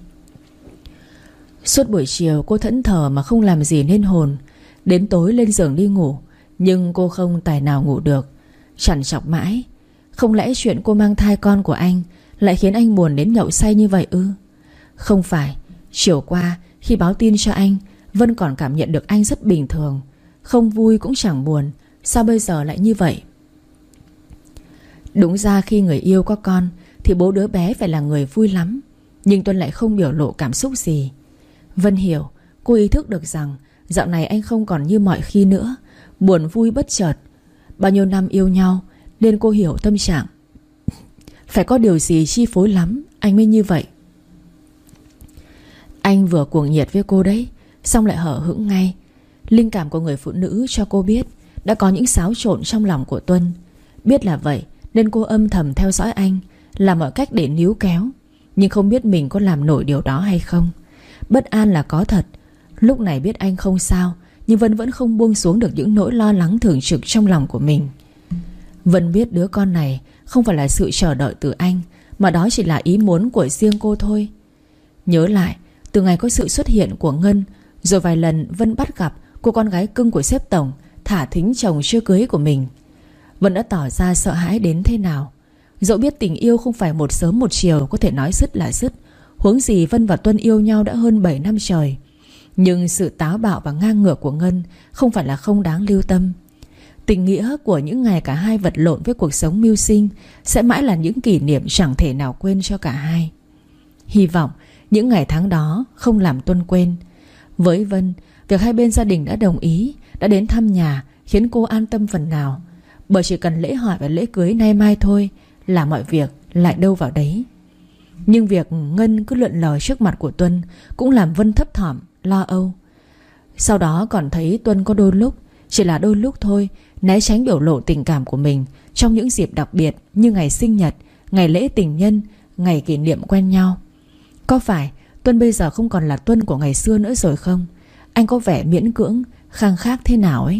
Suốt buổi chiều cô thẫn thờ mà không làm gì nên hồn. Đến tối lên giường đi ngủ, nhưng cô không tài nào ngủ được. Trằn trọc mãi, không lẽ chuyện cô mang thai con của anh lại khiến anh buồn đến nhậu say như vậy ư? Không phải. Chiều qua khi báo tin cho anh, Vân còn cảm nhận được anh rất bình thường, không vui cũng chẳng buồn. Sao bây giờ lại như vậy? Đúng ra khi người yêu có con thì bố đứa bé phải là người vui lắm, nhưng Tuân lại không biểu lộ cảm xúc gì. Vân hiểu. Cô ý thức được rằng dạo này anh không còn như mọi khi nữa, buồn vui bất chợt. Bao nhiêu năm yêu nhau nên cô hiểu tâm trạng. Phải có điều gì chi phối lắm anh mới như vậy. Anh vừa cuồng nhiệt với cô đấy, xong lại hở hững ngay. Linh cảm của người phụ nữ cho cô biết đã có những xáo trộn trong lòng của Tuân. Biết là vậy nên cô âm thầm theo dõi anh, làm mọi cách để níu kéo, nhưng không biết mình có làm nổi điều đó hay không. Bất an là có thật. Lúc này biết anh không sao, nhưng Vân vẫn không buông xuống được những nỗi lo lắng thường trực trong lòng của mình. Vân biết đứa con này không phải là sự chờ đợi từ anh, mà đó chỉ là ý muốn của riêng cô thôi. Nhớ lại từ ngày có sự xuất hiện của Ngân, rồi vài lần Vân bắt gặp cô con gái cưng của sếp tổng thả thính chồng chưa cưới của mình, Vân đã tỏ ra sợ hãi đến thế nào. Dẫu biết tình yêu không phải một sớm một chiều có thể nói dứt là dứt, huống gì Vân và Tuân yêu nhau đã hơn bảy năm trời. Nhưng sự táo bạo và ngang ngược của Ngân không phải là không đáng lưu tâm. Tình nghĩa của những ngày cả hai vật lộn với cuộc sống mưu sinh sẽ mãi là những kỷ niệm chẳng thể nào quên cho cả hai. Hy vọng những ngày tháng đó không làm Tuân quên. Với Vân, việc hai bên gia đình đã đồng ý, đã đến thăm nhà khiến cô an tâm phần nào. Bởi chỉ cần lễ hỏi và lễ cưới nay mai thôi là mọi việc lại đâu vào đấy. Nhưng việc Ngân cứ lượn lờ trước mặt của Tuân cũng làm Vân thấp thỏm, lo âu. Sau đó còn thấy Tuân có đôi lúc, chỉ là đôi lúc thôi, né tránh biểu lộ tình cảm của mình trong những dịp đặc biệt như ngày sinh nhật, ngày lễ tình nhân, ngày kỷ niệm quen nhau. Có phải Tuân bây giờ không còn là Tuân của ngày xưa nữa rồi không? Anh có vẻ miễn cưỡng, khăng khác thế nào ấy.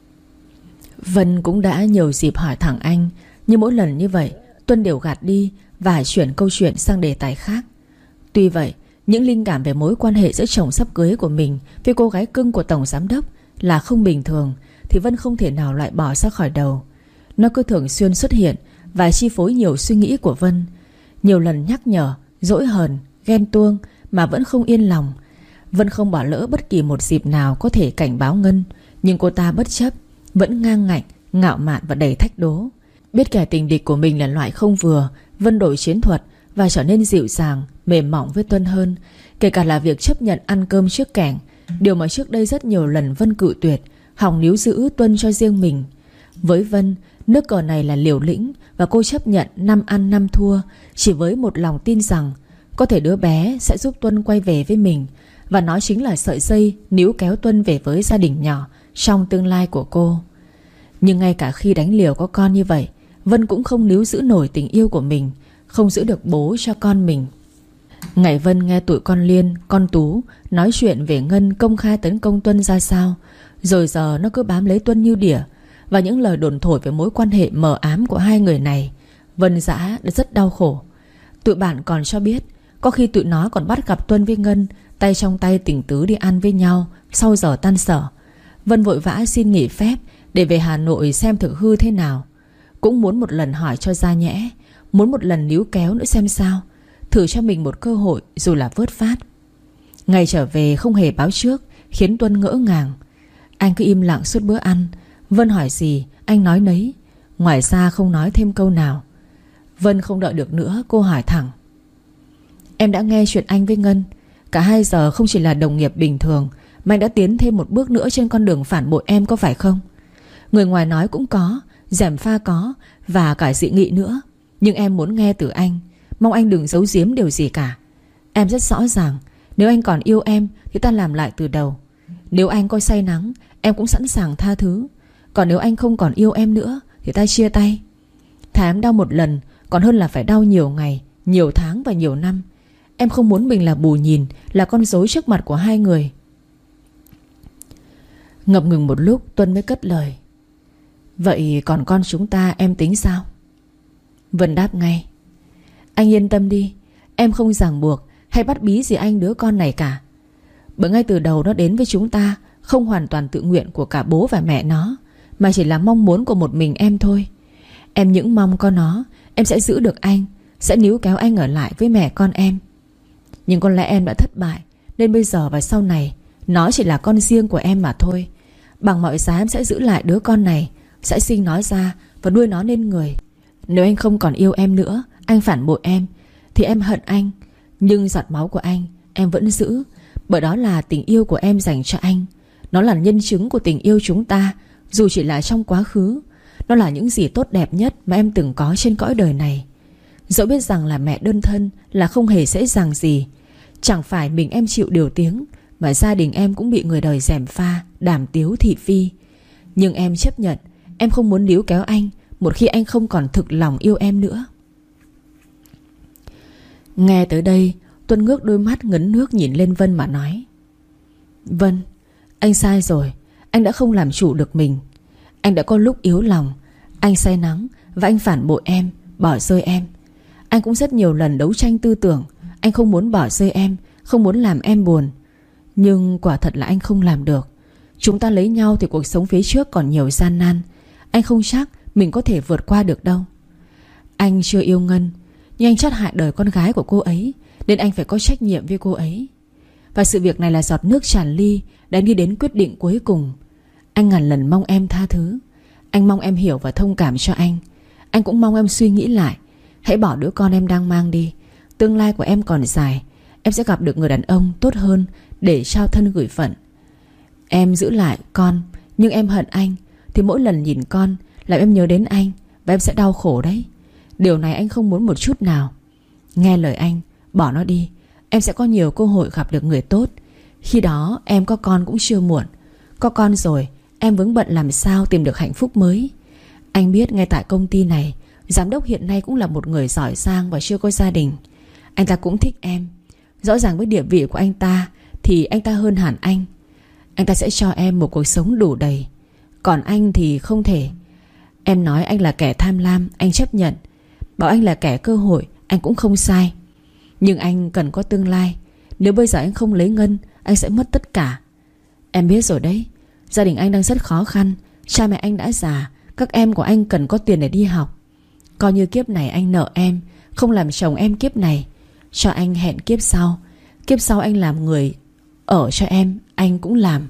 Vân cũng đã nhiều dịp hỏi thẳng anh, nhưng mỗi lần như vậy Tuân đều gạt đi và chuyển câu chuyện sang đề tài khác. Tuy vậy, những linh cảm về mối quan hệ giữa chồng sắp cưới của mình với cô gái cưng của tổng giám đốc là không bình thường thì Vân không thể nào loại bỏ ra khỏi đầu. Nó cứ thường xuyên xuất hiện và chi phối nhiều suy nghĩ của Vân. Nhiều lần nhắc nhở, dỗi hờn, ghen tuông mà vẫn không yên lòng. Vân không bỏ lỡ bất kỳ một dịp nào có thể cảnh báo Ngân, nhưng cô ta bất chấp, vẫn ngang ngạnh, ngạo mạn và đầy thách đố. Biết kẻ tình địch của mình là loại không vừa, Vân đổi chiến thuật và trở nên dịu dàng, mềm mỏng với Tuân hơn. Kể cả là việc chấp nhận ăn cơm trước kẻng, điều mà trước đây rất nhiều lần Vân cự tuyệt, hòng níu giữ Tuân cho riêng mình. Với Vân, nước cờ này là liều lĩnh và cô chấp nhận năm ăn năm thua, chỉ với một lòng tin rằng có thể đứa bé sẽ giúp Tuân quay về với mình, và nó chính là sợi dây níu kéo Tuân về với gia đình nhỏ trong tương lai của cô. Nhưng ngay cả khi đánh liều có con như vậy, Vân cũng không níu giữ nổi tình yêu của mình, không giữ được bố cho con mình. Ngày Vân nghe tụi con Liên, con Tú nói chuyện về Ngân công khai tấn công Tuân ra sao, rồi giờ nó cứ bám lấy Tuân như đỉa. Và những lời đồn thổi về mối quan hệ mờ ám của hai người này, Vân dã đã rất đau khổ. Tụi bạn còn cho biết có khi tụi nó còn bắt gặp Tuân với Ngân tay trong tay tình tứ đi ăn với nhau sau giờ tan sở. Vân vội vã xin nghỉ phép để về Hà Nội xem thực hư thế nào. Cũng muốn một lần hỏi cho ra nhẽ, muốn một lần níu kéo nữa xem sao, thử cho mình một cơ hội dù là vớt phát. Ngày trở về không hề báo trước khiến Tuân ngỡ ngàng. Anh cứ im lặng suốt bữa ăn. Vân hỏi gì anh nói nấy, ngoài ra không nói thêm câu nào. Vân không đợi được nữa, cô hỏi thẳng: Em đã nghe chuyện anh với Ngân. Cả hai giờ không chỉ là đồng nghiệp bình thường, mà anh đã tiến thêm một bước nữa trên con đường phản bội em, có phải không? Người ngoài nói cũng có, gièm pha có, và cả dị nghị nữa. Nhưng em muốn nghe từ anh. Mong anh đừng giấu giếm điều gì cả. Em rất rõ ràng, nếu anh còn yêu em thì ta làm lại từ đầu. Nếu anh có say nắng, em cũng sẵn sàng tha thứ. Còn nếu anh không còn yêu em nữa thì ta chia tay. Thà em đau một lần còn hơn là phải đau nhiều ngày, nhiều tháng và nhiều năm. Em không muốn mình là bù nhìn, là con rối trước mặt của hai người. Ngập ngừng một lúc, Tuân mới cất lời: Vậy còn con chúng ta em tính sao? Vân đáp ngay: Anh yên tâm đi, em không ràng buộc hay bắt bí gì anh đứa con này cả. Bởi ngay từ đầu nó đến với chúng ta không hoàn toàn tự nguyện của cả bố và mẹ nó, mà chỉ là mong muốn của một mình em thôi. Em những mong có nó, em sẽ giữ được anh, sẽ níu kéo anh ở lại với mẹ con em. Nhưng có lẽ em đã thất bại, nên bây giờ và sau này nó chỉ là con riêng của em mà thôi. Bằng mọi giá em sẽ giữ lại đứa con này, sẽ sinh nó ra và nuôi nó nên người. Nếu anh không còn yêu em nữa, anh phản bội em, thì em hận anh. Nhưng giọt máu của anh em vẫn giữ, bởi đó là tình yêu của em dành cho anh. Nó là nhân chứng của tình yêu chúng ta, dù chỉ là trong quá khứ. Nó là những gì tốt đẹp nhất mà em từng có trên cõi đời này. Dẫu biết rằng là mẹ đơn thân là không hề dễ dàng gì. Chẳng phải mình em chịu điều tiếng, mà gia đình em cũng bị người đời gièm pha, đàm tiếu thị phi. Nhưng em chấp nhận. Em không muốn níu kéo anh một khi anh không còn thực lòng yêu em nữa. Nghe tới đây, Tuân ngước đôi mắt ngấn nước nhìn lên Vân mà nói: Vân, anh sai rồi. Anh đã không làm chủ được mình. Anh đã có lúc yếu lòng. Anh say nắng và anh phản bội em, bỏ rơi em. Anh cũng rất nhiều lần đấu tranh tư tưởng. Anh không muốn bỏ rơi em, không muốn làm em buồn. Nhưng quả thật là anh không làm được. Chúng ta lấy nhau thì cuộc sống phía trước còn nhiều gian nan. Anh không chắc mình có thể vượt qua được đâu. Anh chưa yêu Ngân, nhưng anh chót hại đời con gái của cô ấy, nên anh phải có trách nhiệm với cô ấy. Và sự việc này là giọt nước tràn ly đã đi đến quyết định cuối cùng. Anh ngàn lần mong em tha thứ. Anh mong em hiểu và thông cảm cho anh. Anh cũng mong em suy nghĩ lại. Hãy bỏ đứa con em đang mang đi. Tương lai của em còn dài. Em sẽ gặp được người đàn ông tốt hơn để trao thân gửi phận. Em giữ lại con, nhưng em hận anh, thì mỗi lần nhìn con làm em nhớ đến anh, và em sẽ đau khổ đấy. Điều này anh không muốn một chút nào. Nghe lời anh, bỏ nó đi. Em sẽ có nhiều cơ hội gặp được người tốt. Khi đó em có con cũng chưa muộn. Có con rồi, em vướng bận làm sao tìm được hạnh phúc mới. Anh biết ngay tại công ty này, giám đốc hiện nay cũng là một người giỏi giang và chưa có gia đình. Anh ta cũng thích em. Rõ ràng với địa vị của anh ta thì anh ta hơn hẳn anh. Anh ta sẽ cho em một cuộc sống đủ đầy. Còn anh thì không thể. Em nói anh là kẻ tham lam, anh chấp nhận. Bảo anh là kẻ cơ hội, anh cũng không sai. Nhưng anh cần có tương lai. Nếu bây giờ anh không lấy Ngân, anh sẽ mất tất cả. Em biết rồi đấy, gia đình anh đang rất khó khăn. Cha mẹ anh đã già. Các em của anh cần có tiền để đi học. Coi như kiếp này anh nợ em, không làm chồng em kiếp này. Cho anh hẹn kiếp sau. Kiếp sau anh làm người ở cho em, anh cũng làm.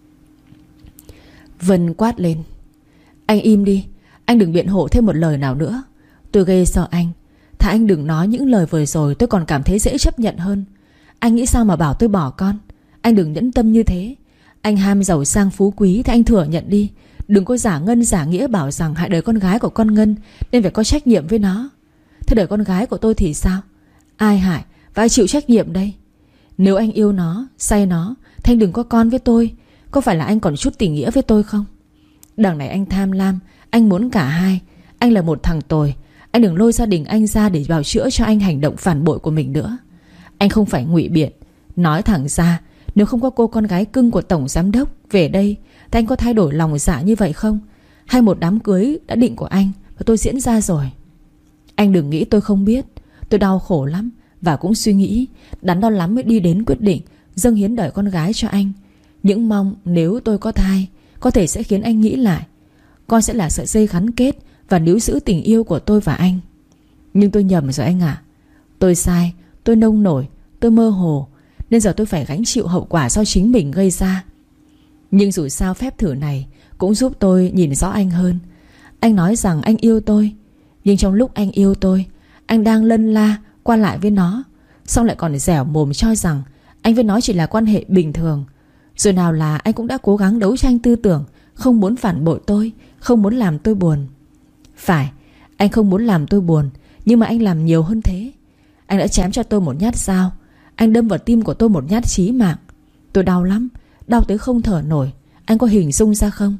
Vân quát lên: Anh im đi. Anh đừng biện hộ thêm một lời nào nữa. Tôi ghê sợ anh. Thà anh đừng nói những lời vừa rồi, tôi còn cảm thấy dễ chấp nhận hơn. Anh nghĩ sao mà bảo tôi bỏ con? Anh đừng nhẫn tâm như thế. Anh ham giàu sang phú quý thì anh thừa nhận đi. Đừng có giả ngân giả nghĩa bảo rằng hại đời con gái của con Ngân nên phải có trách nhiệm với nó. Thế đời con gái của tôi thì sao? Ai hại và ai chịu trách nhiệm đây? Nếu anh yêu nó, say nó thì anh đừng có con với tôi. Có phải là anh còn chút tình nghĩa với tôi không? Đằng này anh tham lam, anh muốn cả hai. Anh là một thằng tồi. Anh đừng lôi gia đình anh ra để bào chữa cho anh hành động phản bội của mình nữa. Anh không phải ngụy biện. Nói thẳng ra, nếu không có cô con gái cưng của tổng giám đốc về đây thì anh có thay đổi lòng dạ như vậy không? Hay một đám cưới đã định của anh và tôi diễn ra rồi? Anh đừng nghĩ tôi không biết. Tôi đau khổ lắm và cũng suy nghĩ đắn đo lắm mới đi đến quyết định dâng hiến đời con gái cho anh. Những mong nếu tôi có thai có thể sẽ khiến anh nghĩ lại. Con sẽ là sợi dây gắn kết và níu giữ tình yêu của tôi và anh. Nhưng tôi nhầm rồi anh ạ. Tôi sai, tôi nông nổi, tôi mơ hồ, nên giờ tôi phải gánh chịu hậu quả do chính mình gây ra. Nhưng dù sao phép thử này cũng giúp tôi nhìn rõ anh hơn. Anh nói rằng anh yêu tôi, nhưng trong lúc anh yêu tôi, anh đang lân la qua lại với nó, xong lại còn dẻo mồm cho rằng anh với nó chỉ là quan hệ bình thường. Rồi nào là anh cũng đã cố gắng đấu tranh tư tưởng, không muốn phản bội tôi, không muốn làm tôi buồn. Phải, anh không muốn làm tôi buồn, nhưng mà anh làm nhiều hơn thế. Anh đã chém cho tôi một nhát dao. Anh đâm vào tim của tôi một nhát chí mạng. Tôi đau lắm, đau tới không thở nổi. Anh có hình dung ra không?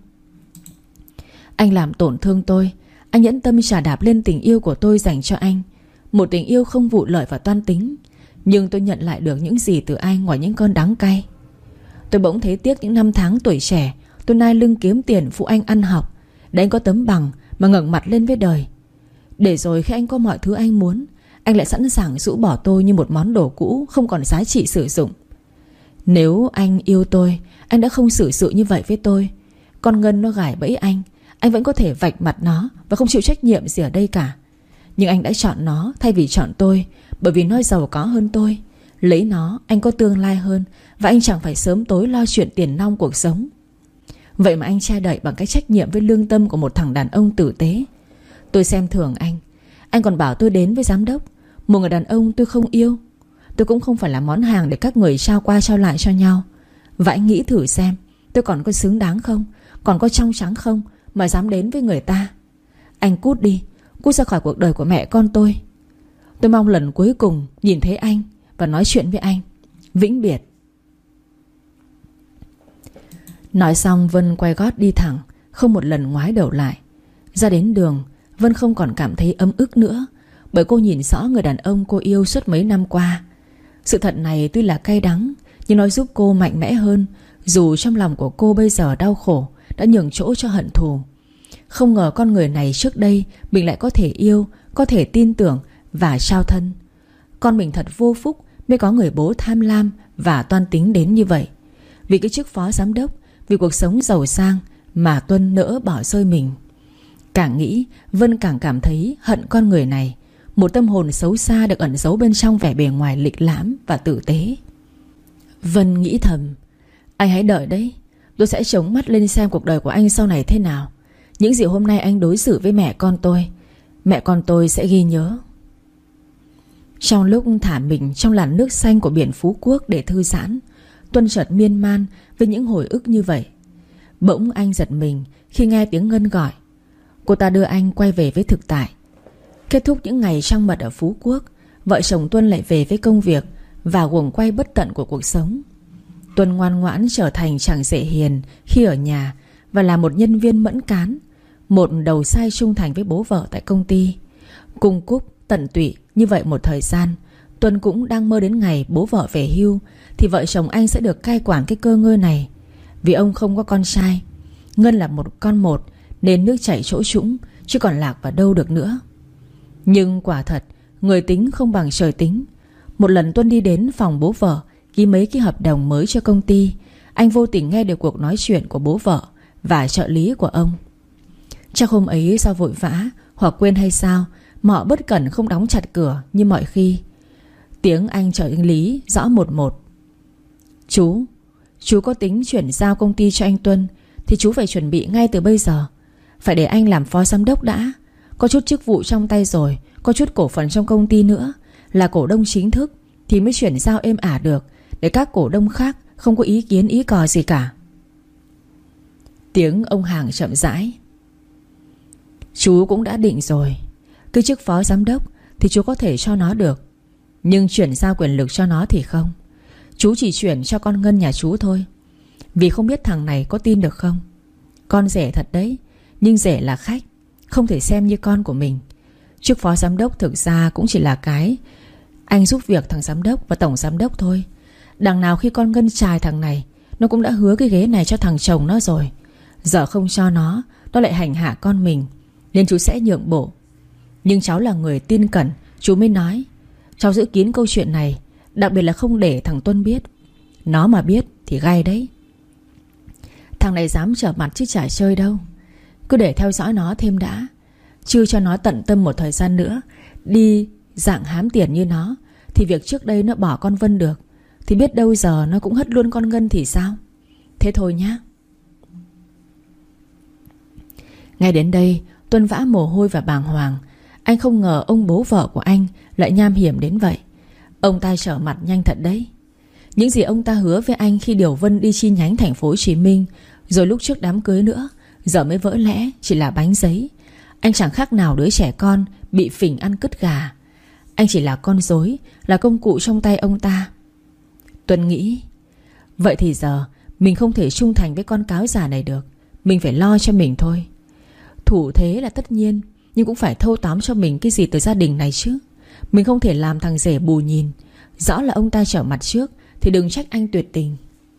Anh làm tổn thương tôi. Anh nhẫn tâm chà đạp lên tình yêu của tôi dành cho anh. Một tình yêu không vụ lợi và toan tính. Nhưng tôi nhận lại được những gì từ anh ngoài những cơn đắng cay. Tôi bỗng thấy tiếc những năm tháng tuổi trẻ tôi nai lưng kiếm tiền phụ anh ăn học, để anh có tấm bằng mà ngẩng mặt lên với đời. Để rồi khi anh có mọi thứ anh muốn, anh lại sẵn sàng rũ bỏ tôi như một món đồ cũ không còn giá trị sử dụng. Nếu anh yêu tôi, anh đã không xử sự như vậy với tôi. Con Ngân nó gài bẫy anh, anh vẫn có thể vạch mặt nó và không chịu trách nhiệm gì ở đây cả. Nhưng anh đã chọn nó thay vì chọn tôi, bởi vì nó giàu có hơn tôi. Lấy nó anh có tương lai hơn, và anh chẳng phải sớm tối lo chuyện tiền nong cuộc sống. Vậy mà anh che đậy bằng cái trách nhiệm với lương tâm của một thằng đàn ông tử tế. Tôi xem thường anh. Anh còn bảo tôi đến với giám đốc, một người đàn ông tôi không yêu. Tôi cũng không phải là món hàng để các người trao qua trao lại cho nhau. Và anh nghĩ thử xem, tôi còn có xứng đáng không, còn có trong trắng không mà dám đến với người ta. Anh cút đi, cút ra khỏi cuộc đời của mẹ con tôi. Tôi mong lần cuối cùng nhìn thấy anh và nói chuyện với anh. Vĩnh biệt. Nói xong Vân quay gót đi thẳng, không một lần ngoái đầu lại. Ra đến đường, Vân không còn cảm thấy ấm ức nữa, bởi cô nhìn rõ người đàn ông cô yêu suốt mấy năm qua. Sự thật này tuy là cay đắng, nhưng nó giúp cô mạnh mẽ hơn. Dù trong lòng của cô bây giờ đau khổ, đã nhường chỗ cho hận thù. Không ngờ con người này trước đây mình lại có thể yêu, có thể tin tưởng và trao thân. Con mình thật vô phúc mới có người bố tham lam và toan tính đến như vậy. Vì cái chức phó giám đốc, vì cuộc sống giàu sang mà Tuân nỡ bỏ rơi mình. Càng nghĩ Vân càng cảm thấy hận con người này. Một tâm hồn xấu xa được ẩn giấu bên trong vẻ bề ngoài lịch lãm và tử tế. Vân nghĩ thầm, anh hãy đợi đấy, tôi sẽ chống mắt lên xem cuộc đời của anh sau này thế nào. Những gì hôm nay anh đối xử với mẹ con tôi, mẹ con tôi sẽ ghi nhớ. Trong lúc thả mình trong làn nước xanh của biển Phú Quốc để thư giãn, Tuân chợt miên man với những hồi ức như vậy. Bỗng anh giật mình khi nghe tiếng Ngân gọi. Cô ta đưa anh quay về với thực tại. Kết thúc những ngày trăng mật ở Phú Quốc, vợ chồng Tuân lại về với công việc và guồng quay bất tận của cuộc sống. Tuân ngoan ngoãn trở thành chàng rể hiền khi ở nhà và là một nhân viên mẫn cán, một đầu sai trung thành với bố vợ tại công ty. Cung cúc tận tụy như vậy một thời gian, Tuân cũng đang mơ đến ngày bố vợ về hưu thì vợ chồng anh sẽ được cai quản cái cơ ngơi này. Vì ông không có con trai, Ngân là một con một, nên nước chảy chỗ trũng, chứ còn lạc vào đâu được nữa. Nhưng quả thật, người tính không bằng trời tính. Một lần Tuân đi đến phòng bố vợ ký mấy cái hợp đồng mới cho công ty, anh vô tình nghe được cuộc nói chuyện của bố vợ và trợ lý của ông. Chắc hôm ấy do vội vã hoặc quên hay sao mà họ bất cẩn không đóng chặt cửa như mọi khi. Tiếng anh trợ lý rõ một một. Chú Chú có tính chuyển giao công ty cho anh Tuân thì chú phải chuẩn bị ngay từ bây giờ. Phải để anh làm phó giám đốc đã, có chút chức vụ trong tay rồi, có chút cổ phần trong công ty nữa, là cổ đông chính thức thì mới chuyển giao êm ả được, để các cổ đông khác không có ý kiến ý cò gì cả. Tiếng ông Hàng chậm rãi. Chú cũng đã định rồi, cái chức phó giám đốc thì chú có thể cho nó được, nhưng chuyển giao quyền lực cho nó thì không. Chú chỉ chuyển cho con Ngân nhà chú thôi. Vì không biết thằng này có tin được không. Con rể thật đấy, nhưng rể là khách, không thể xem như con của mình. Chức phó giám đốc thực ra cũng chỉ là cái anh giúp việc thằng giám đốc và tổng giám đốc thôi. Đằng nào khi con Ngân chài thằng này, nó cũng đã hứa cái ghế này cho thằng chồng nó rồi. Giờ không cho nó, nó lại hành hạ con mình, nên chú sẽ nhượng bộ. Nhưng cháu là người tin cẩn, chú mới nói. Cháu giữ kín câu chuyện này, đặc biệt là không để thằng Tuân biết. Nó mà biết thì gay đấy. Thằng này dám trở mặt chứ chả chơi đâu. Cứ để theo dõi nó thêm đã. Chưa cho nó tận tâm một thời gian nữa đi dạng hám tiền như nó, thì việc trước đây nó bỏ con Vân được, thì biết đâu giờ nó cũng hất luôn con Ngân thì sao. Thế thôi nhá. Ngay đến đây Tuân vã mồ hôi và bàng hoàng. Anh không ngờ ông bố vợ của anh lại nham hiểm đến vậy. Ông ta trở mặt nhanh thật đấy. Những gì ông ta hứa với anh khi điều Vân đi chi nhánh thành phố Hồ Chí Minh, rồi lúc trước đám cưới nữa, giờ mới vỡ lẽ chỉ là bánh giấy. Anh chẳng khác nào đứa trẻ con bị phỉnh ăn cứt gà. Anh chỉ là con rối, là công cụ trong tay ông ta. Tuân nghĩ, vậy thì giờ mình không thể trung thành với con cáo già này được. Mình phải lo cho mình thôi. Thủ thế là tất nhiên, nhưng cũng phải thâu tóm cho mình cái gì từ gia đình này chứ. Mình không thể làm thằng rể bù nhìn. Rõ là ông ta trở mặt trước thì đừng trách anh tuyệt tình.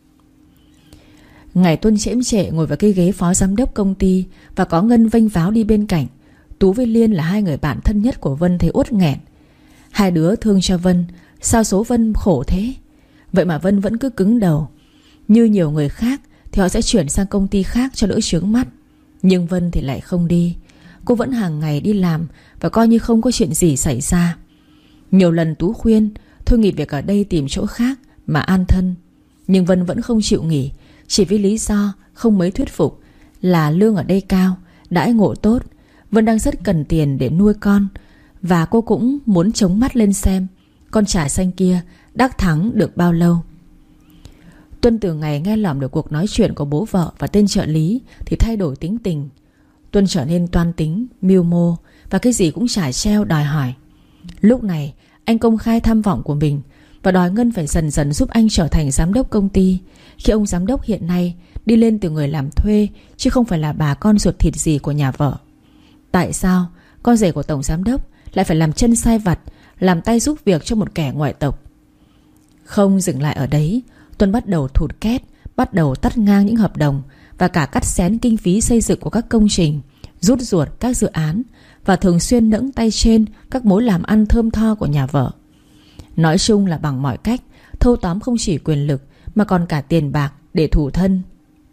Ngày Tuân chễm chệ ngồi vào cái ghế phó giám đốc công ty, và có Ngân vênh váo đi bên cạnh. Tú với Liên là hai người bạn thân nhất của Vân thấy uất nghẹn. Hai đứa thương cho Vân. Sao số Vân khổ thế? Vậy mà Vân vẫn cứ cứng đầu. Như nhiều người khác thì họ sẽ chuyển sang công ty khác cho đỡ chướng mắt. Nhưng Vân thì lại không đi. Cô vẫn hàng ngày đi làm và coi như không có chuyện gì xảy ra. Nhiều lần Tú khuyên thôi nghỉ việc ở đây tìm chỗ khác mà an thân, nhưng Vân vẫn không chịu nghỉ. Chỉ vì lý do không mấy thuyết phục là lương ở đây cao, đãi ngộ tốt. Vân đang rất cần tiền để nuôi con, và cô cũng muốn chống mắt lên xem con trà xanh kia đắc thắng được bao lâu. Tuân từ ngày nghe lỏm được cuộc nói chuyện của bố vợ và tên trợ lý thì thay đổi tính tình. Tuân trở nên toan tính, mưu mô, và cái gì cũng trải treo đòi hỏi. Lúc này anh công khai tham vọng của mình và đòi Ngân phải dần dần giúp anh trở thành giám đốc công ty, khi ông giám đốc hiện nay đi lên từ người làm thuê chứ không phải là bà con ruột thịt gì của nhà vợ. Tại sao con rể của tổng giám đốc lại phải làm chân sai vặt, làm tay giúp việc cho một kẻ ngoại tộc? Không dừng lại ở đấy, Tuân bắt đầu thụt két, bắt đầu tắt ngang những hợp đồng và cả cắt xén kinh phí xây dựng của các công trình, rút ruột các dự án, và thường xuyên nẫng tay trên các mối làm ăn thơm tho của nhà vợ. Nói chung là bằng mọi cách thâu tóm không chỉ quyền lực mà còn cả tiền bạc để thủ thân.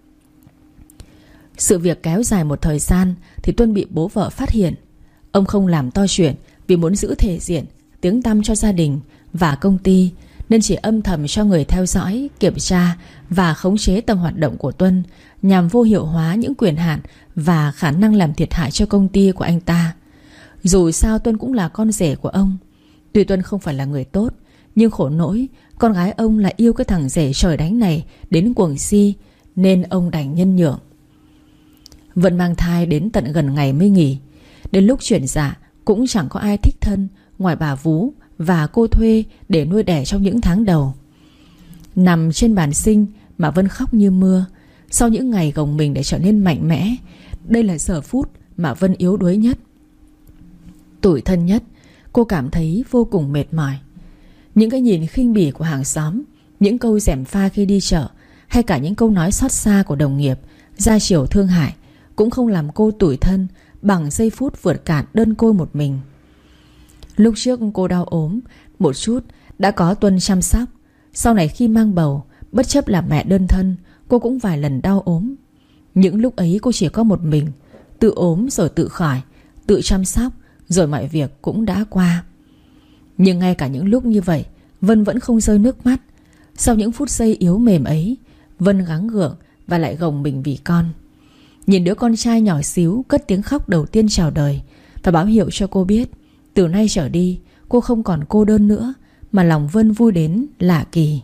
Sự việc kéo dài một thời gian thì Tuân bị bố vợ phát hiện. Ông không làm to chuyện vì muốn giữ thể diện, tiếng tăm cho gia đình và công ty, nên chỉ âm thầm cho người theo dõi, kiểm tra và khống chế tầm hoạt động của Tuân, nhằm vô hiệu hóa những quyền hạn và khả năng làm thiệt hại cho công ty của anh ta. Dù sao Tuân cũng là con rể của ông. Tuy Tuân không phải là người tốt, nhưng khổ nỗi con gái ông lại yêu cái thằng rể trời đánh này đến cuồng si, nên ông đành nhân nhượng. Vân mang thai đến tận gần ngày mới nghỉ. Đến lúc chuyển dạ cũng chẳng có ai thích thân ngoài bà Vú và cô thuê để nuôi đẻ trong những tháng đầu. Nằm trên bàn sinh mà Vân khóc như mưa. Sau những ngày gồng mình để trở nên mạnh mẽ, đây là giờ phút mà Vân yếu đuối nhất, tủi thân nhất. Cô cảm thấy vô cùng mệt mỏi. Những cái nhìn khinh bỉ của hàng xóm, những câu gièm pha khi đi chợ, hay cả những câu nói xót xa của đồng nghiệp ra chiều thương hại cũng không làm cô tủi thân bằng giây phút vượt cạn đơn côi một mình. Lúc trước cô đau ốm một chút đã có Tuân chăm sóc. Sau này khi mang bầu, bất chấp là mẹ đơn thân, cô cũng vài lần đau ốm. Những lúc ấy cô chỉ có một mình, tự ốm rồi tự khỏi, tự chăm sóc, rồi mọi việc cũng đã qua. Nhưng ngay cả những lúc như vậy, Vân vẫn không rơi nước mắt. Sau những phút giây yếu mềm ấy, Vân gắng gượng và lại gồng mình vì con. Nhìn đứa con trai nhỏ xíu cất tiếng khóc đầu tiên chào đời và báo hiệu cho cô biết từ nay trở đi cô không còn cô đơn nữa, mà lòng Vân vui đến lạ kỳ.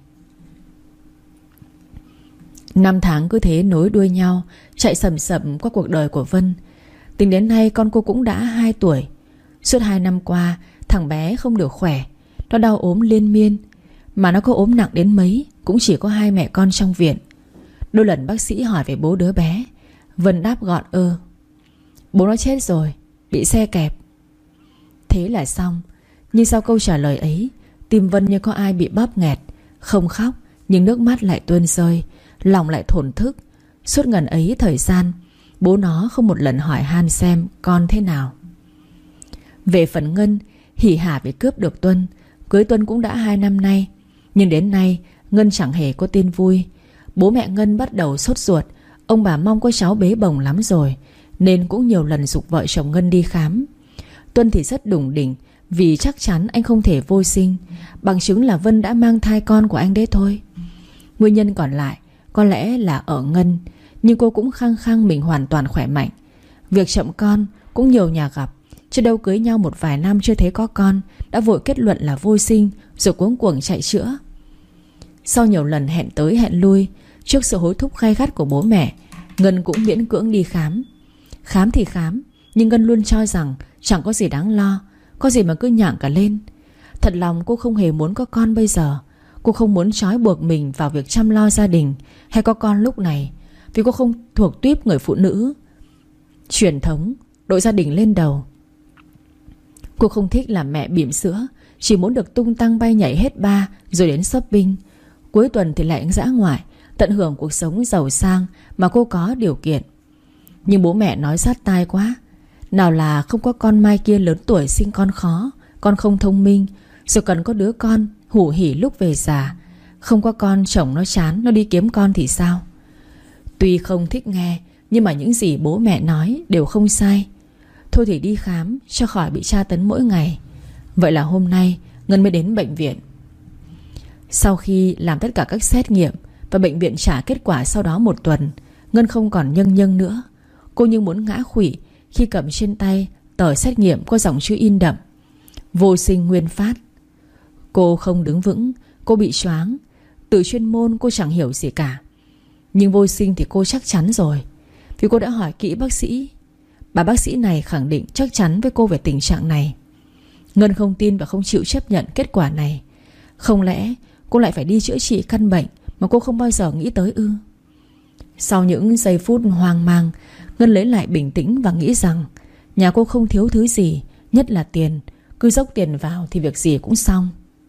Năm tháng cứ thế nối đuôi nhau, chạy sầm sầm qua cuộc đời của Vân. Tính đến nay con cô cũng đã hai tuổi. Suốt hai năm qua thằng bé không được khỏe. Nó đau ốm liên miên. Mà nó có ốm nặng đến mấy cũng chỉ có hai mẹ con trong viện. Đôi lần bác sĩ hỏi về bố đứa bé, Vân đáp gọn ơ: bố nó chết rồi, bị xe kẹp. thế là xong. Nhưng sau câu trả lời ấy, tim Vân như có ai bị bóp nghẹt. Không khóc nhưng nước mắt lại tuôn rơi, lòng lại thổn thức. Suốt ngần ấy thời gian, bố nó không một lần hỏi han xem con thế nào. Về phần Ngân, hỉ hả vì cướp được Tuân. Cưới Tuân cũng đã hai năm nay, nhưng đến nay Ngân chẳng hề có tin vui. Bố mẹ Ngân bắt đầu sốt ruột. Ông bà mong có cháu bế bồng lắm rồi, nên cũng nhiều lần giục vợ chồng Ngân đi khám. Tuân thì rất đủng đỉnh, vì chắc chắn anh không thể vô sinh. Bằng chứng là Vân đã mang thai con của anh đấy thôi. Nguyên nhân còn lại có lẽ là ở Ngân, nhưng cô cũng khăng khăng mình hoàn toàn khỏe mạnh. Việc chậm con cũng nhiều nhà gặp, chứ đâu cưới nhau một vài năm chưa thấy có con đã vội kết luận là vô sinh, rồi cuống cuồng chạy chữa. Sau nhiều lần hẹn tới hẹn lui, trước sự hối thúc gay gắt của bố mẹ, Ngân cũng miễn cưỡng đi khám. Khám thì khám, nhưng Ngân luôn cho rằng chẳng có gì đáng lo, có gì mà cứ nhảng cả lên. Thật lòng cô không hề muốn có con bây giờ. Cô không muốn trói buộc mình vào việc chăm lo gia đình hay có con lúc này, vì cô không thuộc tuýp người phụ nữ truyền thống đội gia đình lên đầu. Cô không thích làm mẹ bỉm sữa, chỉ muốn được tung tăng bay nhảy hết ba, rồi đến shopping. Cuối tuần thì lại dã ngoại, tận hưởng cuộc sống giàu sang mà cô có điều kiện. Nhưng bố mẹ nói sát tai quá. Nào là không có con mai kia lớn tuổi sinh con khó, con không thông minh, rồi cần có đứa con hủ hỉ lúc về già. Không có con chồng nó chán, nó đi kiếm con thì sao? Tuy không thích nghe, nhưng mà những gì bố mẹ nói đều không sai. Thôi thì đi khám cho khỏi bị tra tấn mỗi ngày. Vậy là hôm nay Ngân mới đến bệnh viện. Sau khi làm tất cả các xét nghiệm và bệnh viện trả kết quả sau đó một tuần, Ngân không còn nhâng nhâng nữa. Cô như muốn ngã khuỵu khi cầm trên tay tờ xét nghiệm có dòng chữ in đậm: vô sinh nguyên phát. Cô không đứng vững, cô bị choáng. Từ chuyên môn cô chẳng hiểu gì cả, nhưng vô sinh thì cô chắc chắn rồi, vì cô đã hỏi kỹ bác sĩ. Bà bác sĩ này khẳng định chắc chắn với cô về tình trạng này. Ngân không tin và không chịu chấp nhận kết quả này. Không lẽ cô lại phải đi chữa trị căn bệnh mà cô không bao giờ nghĩ tới ư? Sau những giây phút hoang mang, Ngân lấy lại bình tĩnh và nghĩ rằng nhà cô không thiếu thứ gì, nhất là tiền. Cứ dốc tiền vào thì việc gì cũng xong.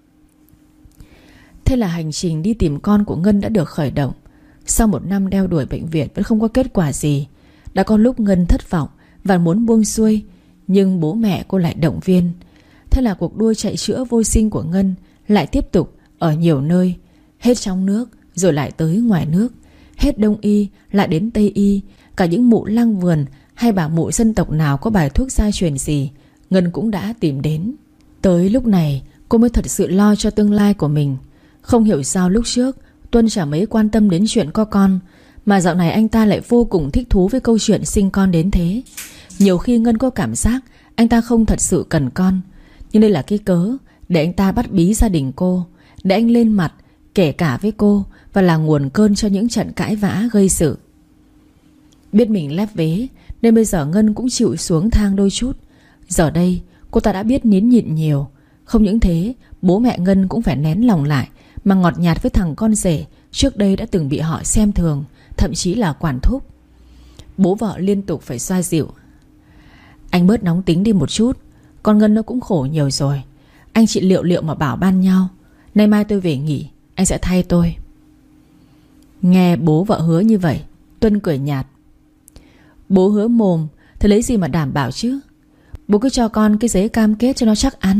Thế là hành trình đi tìm con của Ngân đã được khởi động. Sau một năm đeo đuổi bệnh viện vẫn không có kết quả gì. Đã có lúc Ngân thất vọng và muốn buông xuôi, nhưng bố mẹ cô lại động viên. Thế là cuộc đua chạy chữa vô sinh của Ngân lại tiếp tục ở nhiều nơi. Hết trong nước rồi lại tới ngoài nước, hết Đông y lại đến Tây y. Cả những mụ lang vườn hay bà mụ dân tộc nào có bài thuốc gia truyền gì, Ngân cũng đã tìm đến. Tới lúc này cô mới thật sự lo cho tương lai của mình. Không hiểu sao lúc trước Tuân chả mấy quan tâm đến chuyện có con, mà dạo này anh ta lại vô cùng thích thú với câu chuyện sinh con đến thế. Nhiều khi Ngân có cảm giác anh ta không thật sự cần con, nhưng đây là cái cớ để anh ta bắt bí gia đình cô, để anh lên mặt kể cả với cô, và là nguồn cơn cho những trận cãi vã gây sự. Biết mình lép vế nên bây giờ Ngân cũng chịu xuống thang đôi chút. Giờ đây cô ta đã biết nín nhịn nhiều. Không những thế, bố mẹ Ngân cũng phải nén lòng lại mà ngọt nhạt với thằng con rể trước đây đã từng bị họ xem thường, thậm chí là quản thúc. Bố vợ liên tục phải xoa dịu: anh bớt nóng tính đi một chút, con Ngân nó cũng khổ nhiều rồi. Anh chị liệu liệu mà bảo ban nhau, nay mai tôi về nghỉ, anh sẽ thay tôi. Nghe bố vợ hứa như vậy, Tuân cười nhạt: bố hứa mồm thì lấy gì mà đảm bảo chứ. Bố cứ cho con cái giấy cam kết cho nó chắc ăn.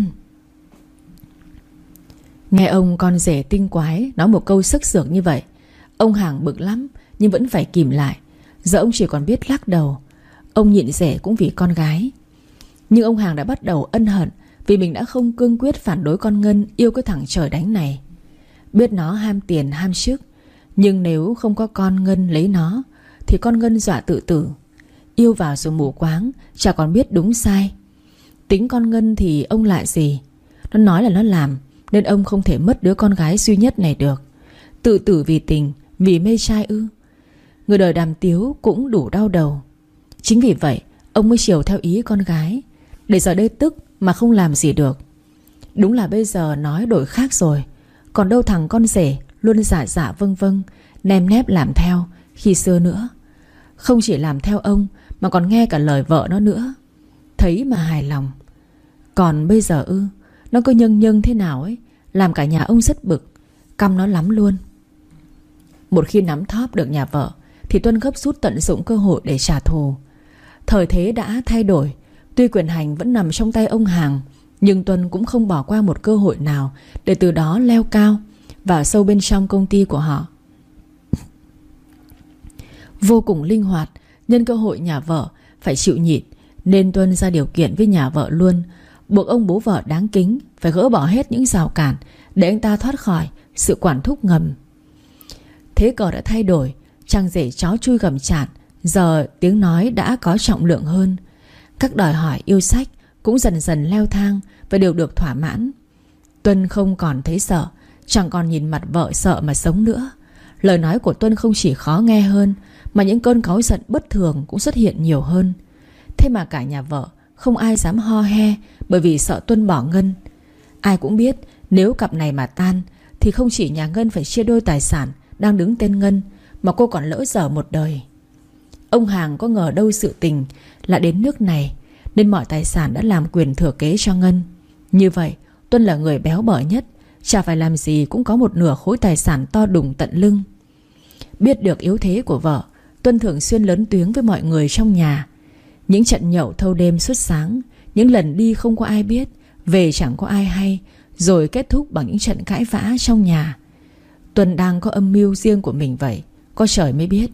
Nghe ông con rể tinh quái nói một câu sức sược như vậy, ông Hàng bực lắm nhưng vẫn phải kìm lại. Giờ ông chỉ còn biết lắc đầu. Ông nhịn rể cũng vì con gái. Nhưng ông Hàng đã bắt đầu ân hận vì mình đã không cương quyết phản đối con Ngân yêu cái thằng trời đánh này. Biết nó ham tiền ham chức, nhưng nếu không có con Ngân lấy nó thì con Ngân dọa tự tử. Yêu vào rồi mù quáng, chả còn biết đúng sai. Tính con Ngân thì ông lại gì. Nó nói là nó làm, nên ông không thể mất đứa con gái duy nhất này được. Tự tử vì tình, vì mê trai ư? Người đời đàm tiếu cũng đủ đau đầu. Chính vì vậy ông mới chiều theo ý con gái, để giờ đây tức mà không làm gì được. Đúng là bây giờ nói đổi khác rồi. Còn đâu thằng con rể luôn dạ dạ vâng vâng, nem nép làm theo khi xưa nữa. Không chỉ làm theo ông mà còn nghe cả lời vợ nó nữa. Thấy mà hài lòng. Còn bây giờ ư? Nó cứ nhân nhân thế nào ấy, làm cả nhà ông rất bực. Căm nó lắm luôn. Một khi nắm thóp được nhà vợ thì Tuân gấp rút tận dụng cơ hội để trả thù. Thời thế đã thay đổi. Tuy quyền hành vẫn nằm trong tay ông Hàng, nhưng Tuân cũng không bỏ qua một cơ hội nào để từ đó leo cao vào sâu bên trong công ty của họ. Vô cùng linh hoạt, nhân cơ hội nhà vợ phải chịu nhịn, nên Tuân ra điều kiện với nhà vợ luôn, buộc ông bố vợ đáng kính phải gỡ bỏ hết những rào cản để anh ta thoát khỏi sự quản thúc ngầm. Thế cờ đã thay đổi, chẳng dễ chó chui gầm chạn. Giờ tiếng nói đã có trọng lượng hơn. Các đòi hỏi yêu sách cũng dần dần leo thang và đều được thỏa mãn. Tuân không còn thấy sợ, chẳng còn nhìn mặt vợ sợ mà sống nữa. Lời nói của Tuân không chỉ khó nghe hơn, mà những cơn cáu giận bất thường cũng xuất hiện nhiều hơn. Thế mà cả nhà vợ không ai dám ho he, bởi vì sợ Tuân bỏ Ngân. Ai cũng biết nếu cặp này mà tan thì không chỉ nhà Ngân phải chia đôi tài sản đang đứng tên Ngân, mà cô còn lỡ dở một đời. Ông Hàng có ngờ đâu sự tình lại đến nước này, nên mọi tài sản đã làm quyền thừa kế cho Ngân. Như vậy Tuân là người béo bở nhất, chả phải làm gì cũng có một nửa khối tài sản to đùng tận lưng. Biết được yếu thế của vợ, Tuân thường xuyên lớn tiếng với mọi người trong nhà. Những trận nhậu thâu đêm suốt sáng, những lần đi không có ai biết, về chẳng có ai hay, rồi kết thúc bằng những trận cãi vã trong nhà. Tuân đang có âm mưu riêng của mình vậy, có trời mới biết.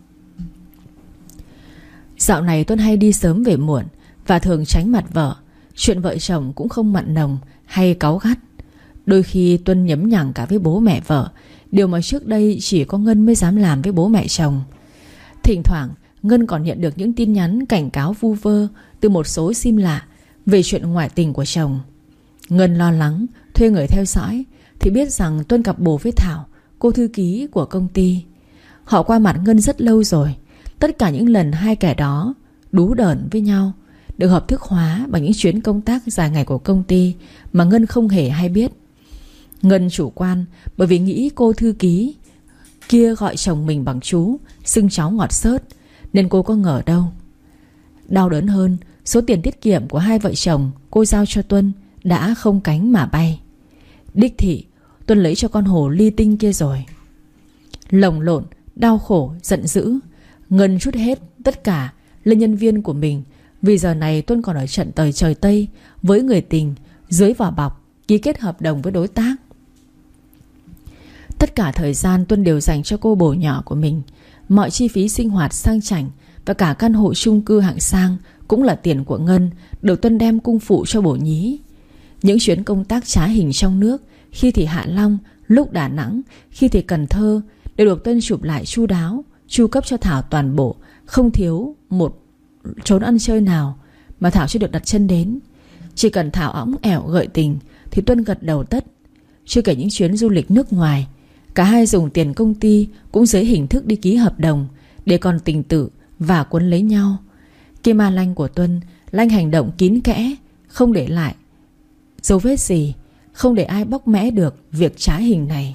Dạo này Tuân hay đi sớm về muộn và thường tránh mặt vợ. Chuyện vợ chồng cũng không mặn nồng hay cáu gắt. Đôi khi Tuân nhấm nhằng cả với bố mẹ vợ, điều mà trước đây chỉ có Ngân mới dám làm với bố mẹ chồng. Thỉnh thoảng Ngân còn nhận được những tin nhắn cảnh cáo vu vơ từ một số sim lạ về chuyện ngoại tình của chồng. Ngân lo lắng thuê người theo dõi thì biết rằng Tuân cặp bồ với Thảo, cô thư ký của công ty. Họ qua mặt Ngân rất lâu rồi. Tất cả những lần hai kẻ đó đú đởn với nhau được hợp thức hóa bằng những chuyến công tác dài ngày của công ty mà Ngân không hề hay biết. Ngân chủ quan bởi vì nghĩ cô thư ký kia gọi chồng mình bằng chú, xưng cháu ngọt xớt, nên cô có ngờ đâu. Đau đớn hơn, số tiền tiết kiệm của hai vợ chồng cô giao cho Tuân đã không cánh mà bay. Đích thị Tuân lấy cho con hồ ly tinh kia rồi. Lồng lộn, đau khổ, giận dữ, Ngân trút hết tất cả lên nhân viên của mình. Vì giờ này Tuân còn ở trận tời trời Tây với người tình, dưới vỏ bọc ký kết hợp đồng với đối tác. Tất cả thời gian Tuân đều dành cho cô bồ nhỏ của mình. Mọi chi phí sinh hoạt sang chảnh và cả căn hộ chung cư hạng sang cũng là tiền của Ngân, được Tuân đem cung phụ cho bổ nhí. Những chuyến công tác trá hình trong nước, khi thì Hạ Long, lúc Đà Nẵng, khi thì Cần Thơ, đều được Tuân chụp lại chu đáo, chu cấp cho Thảo toàn bộ, không thiếu một trốn ăn chơi nào mà Thảo chưa được đặt chân đến. Chỉ cần Thảo õng ẻo gợi tình thì Tuân gật đầu tất. Chưa kể những chuyến du lịch nước ngoài, cả hai dùng tiền công ty cũng dưới hình thức đi ký hợp đồng để còn tình tự và quấn lấy nhau. Kim ma lanh của Tuân, lanh hành động kín kẽ, không để lại dấu vết gì, không để ai bóc mẽ được việc trá hình này.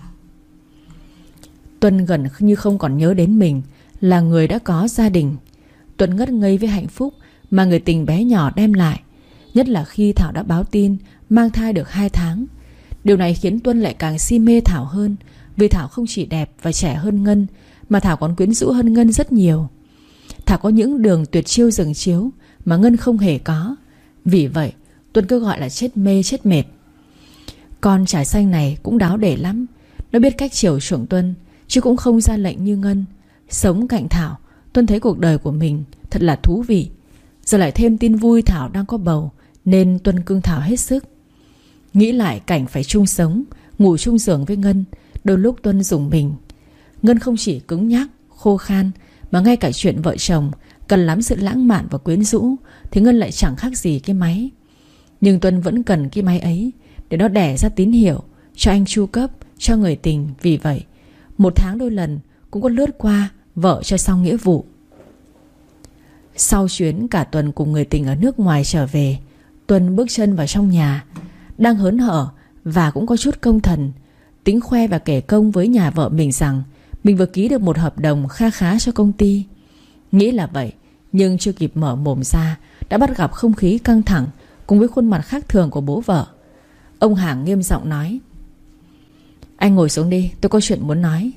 Tuân gần như không còn nhớ đến mình là người đã có gia đình. Tuân ngất ngây với hạnh phúc mà người tình bé nhỏ đem lại, nhất là khi Thảo đã báo tin mang thai được hai tháng. Điều này khiến Tuân lại càng si mê Thảo hơn, vì Thảo không chỉ đẹp và trẻ hơn Ngân, mà Thảo còn quyến rũ hơn Ngân rất nhiều. Thảo có những đường tuyệt chiêu rừng chiếu mà Ngân không hề có. Vì vậy Tuân cứ gọi là chết mê chết mệt. Con trà xanh này cũng đáo để lắm. Nó biết cách chiều chuộng Tuân, chứ cũng không ra lệnh như Ngân. Sống cạnh Thảo, Tuân thấy cuộc đời của mình thật là thú vị. Giờ lại thêm tin vui Thảo đang có bầu, nên Tuân cưng Thảo hết sức. Nghĩ lại cảnh phải chung sống, ngủ chung giường với Ngân, đôi lúc Tuân rùng mình. Ngân không chỉ cứng nhắc, khô khan, mà ngay cả chuyện vợ chồng cần lắm sự lãng mạn và quyến rũ thì Ngân lại chẳng khác gì cái máy. Nhưng Tuân vẫn cần cái máy ấy để nó đẻ ra tín hiệu cho anh chu cấp, cho người tình. Vì vậy một tháng đôi lần cũng có lướt qua vợ cho xong nghĩa vụ. Sau chuyến cả tuần cùng người tình ở nước ngoài trở về, Tuân bước chân vào trong nhà, đang hớn hở và cũng có chút công thần, tính khoe và kể công với nhà vợ mình rằng mình vừa ký được một hợp đồng kha khá cho công ty. Nghĩ là vậy, nhưng chưa kịp mở mồm ra đã bắt gặp không khí căng thẳng cùng với khuôn mặt khác thường của bố vợ. Ông Hàng nghiêm giọng nói: Anh ngồi xuống đi, tôi có chuyện muốn nói.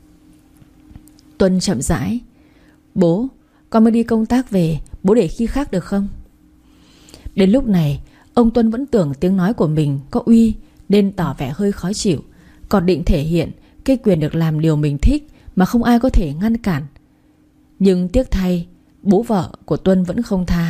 Tuân chậm rãi: Bố, con mới đi công tác về, bố để khi khác được không? Đến lúc này ông Tuân vẫn tưởng tiếng nói của mình có uy nên tỏ vẻ hơi khó chịu, còn định thể hiện cái quyền được làm điều mình thích mà không ai có thể ngăn cản. Nhưng tiếc thay, bố vợ của Tuân vẫn không tha.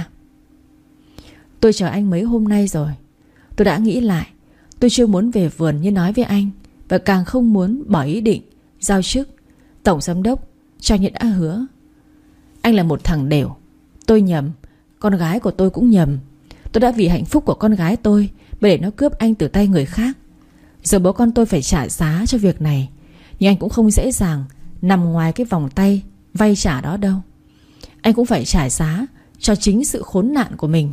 Tôi chờ anh mấy hôm nay rồi. Tôi đã nghĩ lại, tôi chưa muốn về vườn như nói với anh, và càng không muốn bỏ ý định giao chức tổng giám đốc cho như đã hứa. Anh là một thằng đểu. Tôi nhầm, con gái của tôi cũng nhầm. Tôi đã vì hạnh phúc của con gái tôi mà để nó cướp anh từ tay người khác. Giờ bố con tôi phải trả giá cho việc này. Nhưng anh cũng không dễ dàng nằm ngoài cái vòng tay vay trả đó đâu. Anh cũng phải trả giá cho chính sự khốn nạn của mình.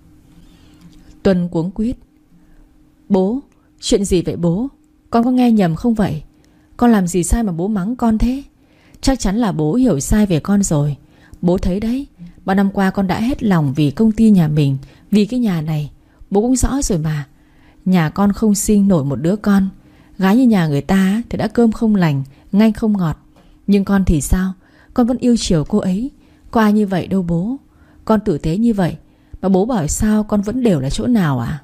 Tuân cuống quýt: Bố, chuyện gì vậy bố? Con có nghe nhầm không vậy? Con làm gì sai mà bố mắng con thế? Chắc chắn là bố hiểu sai về con rồi. Bố thấy đấy, bao năm qua con đã hết lòng vì công ty nhà mình, vì cái nhà này. Bố cũng rõ rồi mà. Nhà con không sinh nổi một đứa con. Gái như nhà người ta thì đã cơm không lành, nganh không ngọt. Nhưng con thì sao? Con vẫn yêu chiều cô ấy. Có ai như vậy đâu bố. Con tử tế như vậy mà bố bảo sao con vẫn đều là chỗ nào à?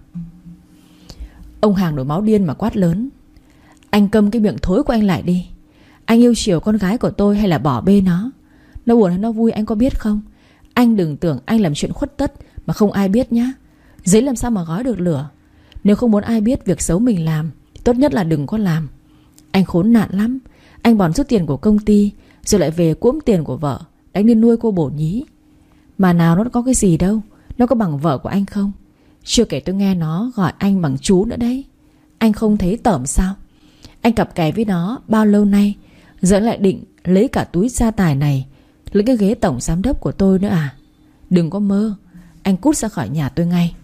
Ông Hàng nổi máu điên mà quát lớn: Anh câm cái miệng thối của anh lại đi. Anh yêu chiều con gái của tôi hay là bỏ bê nó? Nó buồn hay nó vui anh có biết không? Anh đừng tưởng anh làm chuyện khuất tất mà không ai biết nhá. Giấy làm sao mà gói được lửa? Nếu không muốn ai biết việc xấu mình làm thì tốt nhất là đừng có làm. Anh khốn nạn lắm. Anh bòn rút tiền của công ty rồi lại về cuỗm tiền của vợ đánh đi nuôi cô bổ nhí. Mà nào nó có cái gì đâu. Nó có bằng vợ của anh không? Chưa kể tôi nghe nó gọi anh bằng chú nữa đấy. Anh không thấy tởm sao? Anh cặp kè với nó bao lâu nay, giờ lại định lấy cả túi gia tài này, lấy cái ghế tổng giám đốc của tôi nữa à? Đừng có mơ. Anh cút ra khỏi nhà tôi ngay.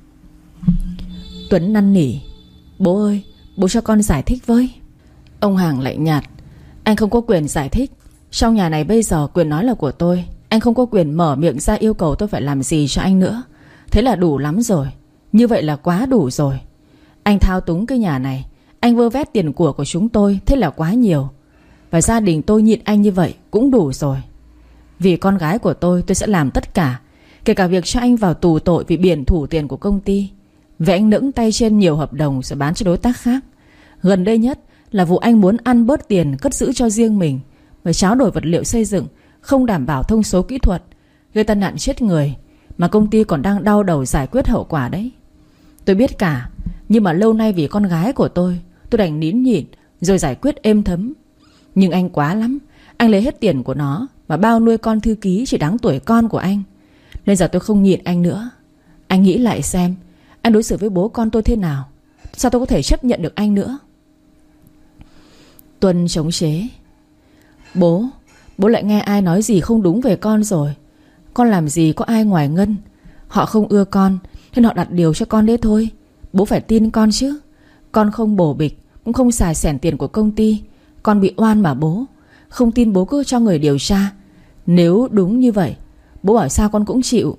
Tuấn năn nỉ: Bố ơi, bố cho con giải thích với. Ông Hàng lạnh nhạt: Anh không có quyền giải thích. Trong nhà này bây giờ quyền nói là của tôi. Anh không có quyền mở miệng ra yêu cầu tôi phải làm gì cho anh nữa. Thế là đủ lắm rồi. Như vậy là quá đủ rồi. Anh thao túng cái nhà này, anh vơ vét tiền của của chúng tôi, thế là quá nhiều. Và gia đình tôi nhịn anh như vậy cũng đủ rồi. Vì con gái của tôi, tôi sẽ làm tất cả, kể cả việc cho anh vào tù tội vì biển thủ tiền của công ty. Vậy anh nẫng tay trên nhiều hợp đồng rồi bán cho đối tác khác. Gần đây nhất là vụ anh muốn ăn bớt tiền cất giữ cho riêng mình, và tráo đổi vật liệu xây dựng không đảm bảo thông số kỹ thuật, gây tai nạn chết người, mà công ty còn đang đau đầu giải quyết hậu quả đấy. Tôi biết cả, nhưng mà lâu nay vì con gái của tôi, tôi đành nín nhịn rồi giải quyết êm thấm. Nhưng anh quá lắm. Anh lấy hết tiền của nó mà bao nuôi con thư ký chỉ đáng tuổi con của anh. Nên giờ tôi không nhịn anh nữa. Anh nghĩ lại xem, anh đối xử với bố con tôi thế nào? Sao tôi có thể chấp nhận được anh nữa? Tuân chống chế: Bố, bố lại nghe ai nói gì không đúng về con rồi. Con làm gì có ai ngoài Ngân. Họ không ưa con nên họ đặt điều cho con đấy thôi. Bố phải tin con chứ. Con không bổ bịch, cũng không xài xẻn tiền của công ty. Con bị oan mà bố. Không tin bố cứ cho người điều tra. Nếu đúng như vậy, bố bảo sao con cũng chịu.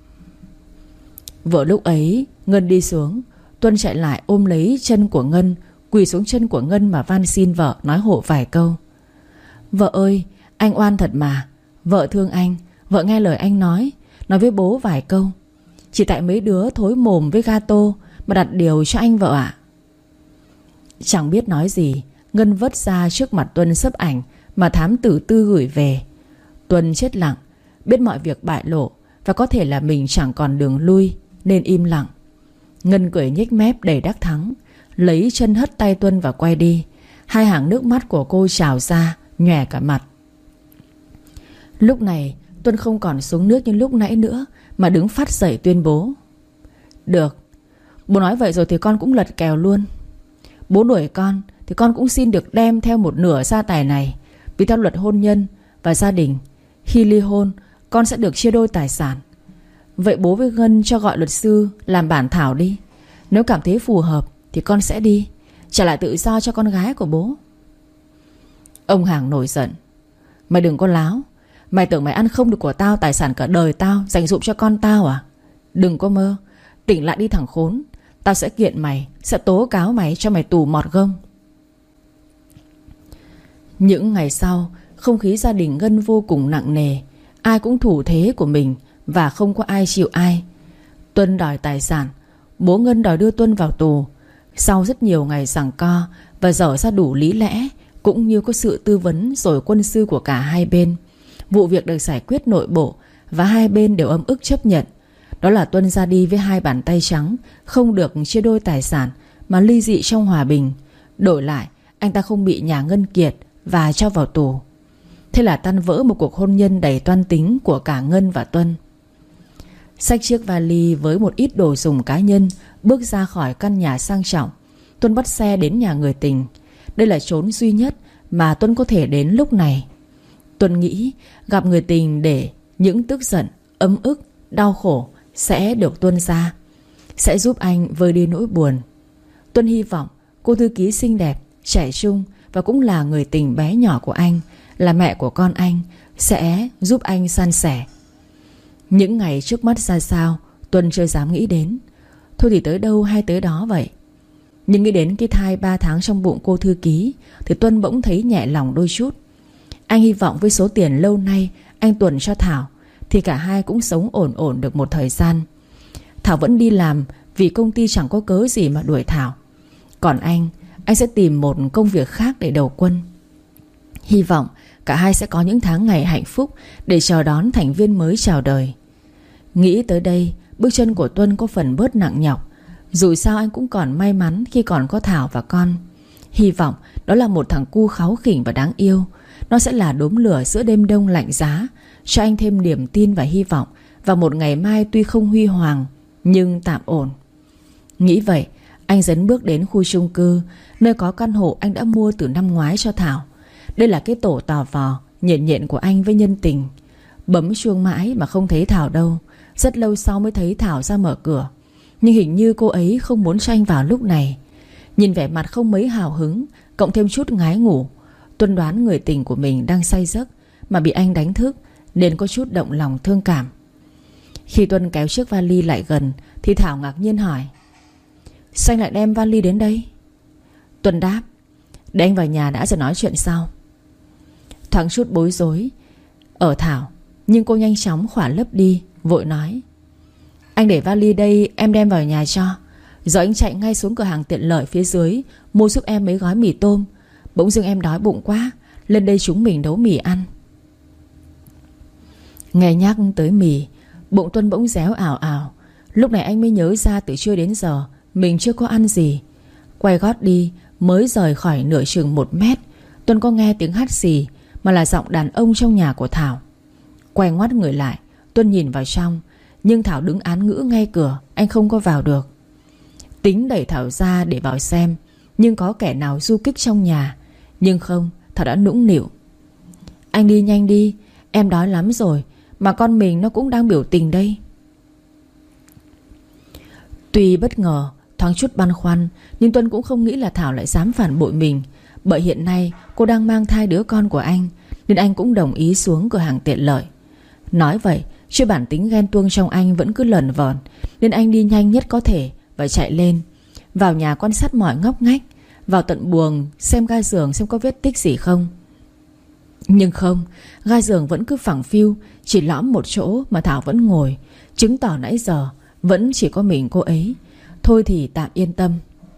Vừa lúc ấy Ngân đi xuống. Tuân chạy lại ôm lấy chân của Ngân, quỳ xuống chân của Ngân mà van xin vợ, nói hộ vài câu. Vợ ơi, anh oan thật mà. Vợ thương anh, vợ nghe lời anh nói. Nói với bố vài câu. Chỉ tại mấy đứa thối mồm với gato mà đặt điều cho anh vợ ạ. Chẳng biết nói gì, Ngân vất ra trước mặt Tuân xấp ảnh mà thám tử Tư gửi về. Tuân chết lặng, biết mọi việc bại lộ và có thể là mình chẳng còn đường lui nên im lặng. Ngân cười nhếch mép đầy đắc thắng, lấy chân hất tay Tuân và quay đi. Hai hàng nước mắt của cô trào ra, nhòe cả mặt. Lúc này Tuân không còn xuống nước như lúc nãy nữa, mà đứng phát dậy tuyên bố: Được, bố nói vậy rồi thì con cũng lật kèo luôn. Bố đuổi con thì con cũng xin được đem theo một nửa gia tài này. Vì theo luật hôn nhân và gia đình, khi ly hôn con sẽ được chia đôi tài sản. Vậy bố với Ngân cho gọi luật sư làm bản thảo đi. Nếu cảm thấy phù hợp thì con sẽ đi, trả lại tự do cho con gái của bố. Ông Hàng nổi giận: Mày đừng có láo. Mày tưởng mày ăn không được của tao tài sản cả đời tao dành dụm cho con tao à? Đừng có mơ. Tỉnh lại đi thằng khốn. Tao sẽ kiện mày, sẽ tố cáo mày cho mày tù mọt gông. Những ngày sau, không khí gia đình Ngân vô cùng nặng nề. Ai cũng thủ thế của mình và không có ai chịu ai. Tuân đòi tài sản, bố Ngân đòi đưa Tuân vào tù. Sau rất nhiều ngày giằng co và dở ra đủ lý lẽ, cũng như có sự tư vấn rồi quân sư của cả hai bên, vụ việc được giải quyết nội bộ và hai bên đều ấm ức chấp nhận. Đó là Tuân ra đi với hai bàn tay trắng, không được chia đôi tài sản mà ly dị trong hòa bình. Đổi lại, anh ta không bị nhà Ngân kiệt và cho vào tù. Thế là tan vỡ một cuộc hôn nhân đầy toan tính của cả Ngân và Tuân. Xách chiếc vali với một ít đồ dùng cá nhân, bước ra khỏi căn nhà sang trọng, Tuân bắt xe đến nhà người tình. Đây là chốn duy nhất mà Tuân có thể đến lúc này. Tuân nghĩ gặp người tình để những tức giận, ấm ức, đau khổ sẽ được tuôn ra, sẽ giúp anh vơi đi nỗi buồn. Tuân hy vọng cô thư ký xinh đẹp, trẻ trung và cũng là người tình bé nhỏ của anh, là mẹ của con anh, sẽ giúp anh san sẻ. Những ngày trước mắt ra sao Tuân chưa dám nghĩ đến. Thôi thì tới đâu hay tới đó vậy. Nhưng nghĩ đến cái thai ba tháng trong bụng cô thư ký thì Tuân bỗng thấy nhẹ lòng đôi chút. Anh hy vọng với số tiền lâu nay anh tuồn cho Thảo thì cả hai cũng sống ổn ổn được một thời gian. Thảo vẫn đi làm vì công ty chẳng có cớ gì mà đuổi Thảo. Còn anh, anh sẽ tìm một công việc khác để đầu quân. Hy vọng cả hai sẽ có những tháng ngày hạnh phúc để chào đón thành viên mới chào đời. Nghĩ tới đây, bước chân của Tuân có phần bớt nặng nhọc. Dù sao anh cũng còn may mắn khi còn có Thảo và con. Hy vọng đó là một thằng cu kháu khỉnh và đáng yêu. Nó sẽ là đốm lửa giữa đêm đông lạnh giá, cho anh thêm niềm tin và hy vọng vào một ngày mai tuy không huy hoàng nhưng tạm ổn. Nghĩ vậy, anh dấn bước đến khu chung cư, nơi có căn hộ anh đã mua từ năm ngoái cho Thảo. Đây là cái tổ tò vò nhện nhện của anh với nhân tình. Bấm chuông mãi mà không thấy Thảo đâu. Rất lâu sau mới thấy Thảo ra mở cửa. Nhưng hình như cô ấy không muốn cho anh vào lúc này. Nhìn vẻ mặt không mấy hào hứng, cộng thêm chút ngái ngủ, Tuân đoán người tình của mình đang say giấc mà bị anh đánh thức, nên có chút động lòng thương cảm. Khi Tuân kéo chiếc vali lại gần thì Thảo ngạc nhiên hỏi: sao anh lại đem vali đến đây? Tuân đáp: để anh vào nhà đã rồi nói chuyện sau. Thoáng chút bối rối ở Thảo, nhưng cô nhanh chóng khỏa lấp đi, vội nói: anh để vali đây, em đem vào nhà cho. Giờ anh chạy ngay xuống cửa hàng tiện lợi phía dưới mua giúp em mấy gói mì tôm. Bỗng dưng em đói bụng quá, lên đây chúng mình nấu mì ăn. Nghe nhắc tới mì, bụng Tuân bỗng réo ảo ảo. Lúc này anh mới nhớ ra từ trưa đến giờ mình chưa có ăn gì. Quay gót đi, mới rời khỏi nửa chừng một mét, Tuân có nghe tiếng hắt xì, mà là giọng đàn ông trong nhà của Thảo. Quay ngoắt người lại, Tuân nhìn vào trong, nhưng Thảo đứng án ngữ ngay cửa, anh không có vào được. Tính đẩy Thảo ra để vào xem, nhưng có kẻ nào du kích trong nhà. Nhưng không, Thảo đã nũng nịu: anh đi nhanh đi, em đói lắm rồi, mà con mình nó cũng đang biểu tình đây. Tuy bất ngờ, thoáng chút băn khoăn, nhưng Tuân cũng không nghĩ là Thảo lại dám phản bội mình. Bởi hiện nay cô đang mang thai đứa con của anh, nên anh cũng đồng ý xuống cửa hàng tiện lợi. Nói vậy chứ bản tính ghen tuông trong anh vẫn cứ lẩn vẩn, nên anh đi nhanh nhất có thể và chạy lên. Vào nhà quan sát mọi ngóc ngách, vào tận buồng xem ga giường xem có vết tích gì không. Nhưng không, ga giường vẫn cứ phẳng phiu, chỉ lõm một chỗ mà Thảo vẫn ngồi, chứng tỏ nãy giờ vẫn chỉ có mình cô ấy. Thôi thì tạm yên tâm.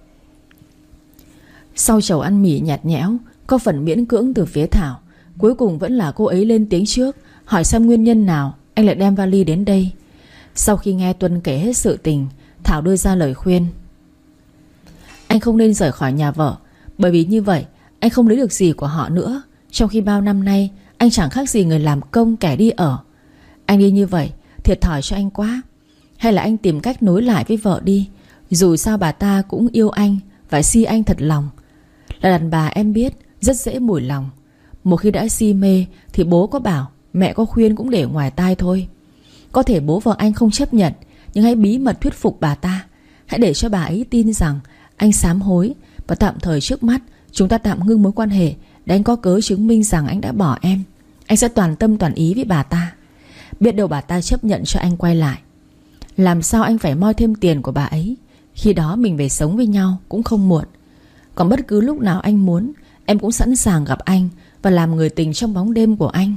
Sau chầu ăn mì nhạt nhẽo, có phần miễn cưỡng từ phía Thảo, cuối cùng vẫn là cô ấy lên tiếng trước, hỏi xem nguyên nhân nào anh lại đem vali đến đây. Sau khi nghe Tuân kể hết sự tình, Thảo đưa ra lời khuyên: anh không nên rời khỏi nhà vợ, bởi vì như vậy anh không lấy được gì của họ nữa. Trong khi bao năm nay anh chẳng khác gì người làm công kẻ đi ở. Anh đi như vậy thiệt thòi cho anh quá. Hay là anh tìm cách nối lại với vợ đi. Dù sao bà ta cũng yêu anh và si anh thật lòng. Là đàn bà em biết, rất dễ mủi lòng. Một khi đã si mê thì bố có bảo, mẹ có khuyên cũng để ngoài tai thôi. Có thể bố vợ anh không chấp nhận, nhưng hãy bí mật thuyết phục bà ta. Hãy để cho bà ấy tin rằng anh sám hối, và tạm thời trước mắt chúng ta tạm ngưng mối quan hệ để anh có cớ chứng minh rằng anh đã bỏ em. Anh sẽ toàn tâm toàn ý với bà ta. Biết đâu bà ta chấp nhận cho anh quay lại. Làm sao anh phải moi thêm tiền của bà ấy? Khi đó mình về sống với nhau cũng không muộn. Còn bất cứ lúc nào anh muốn, em cũng sẵn sàng gặp anh và làm người tình trong bóng đêm của anh.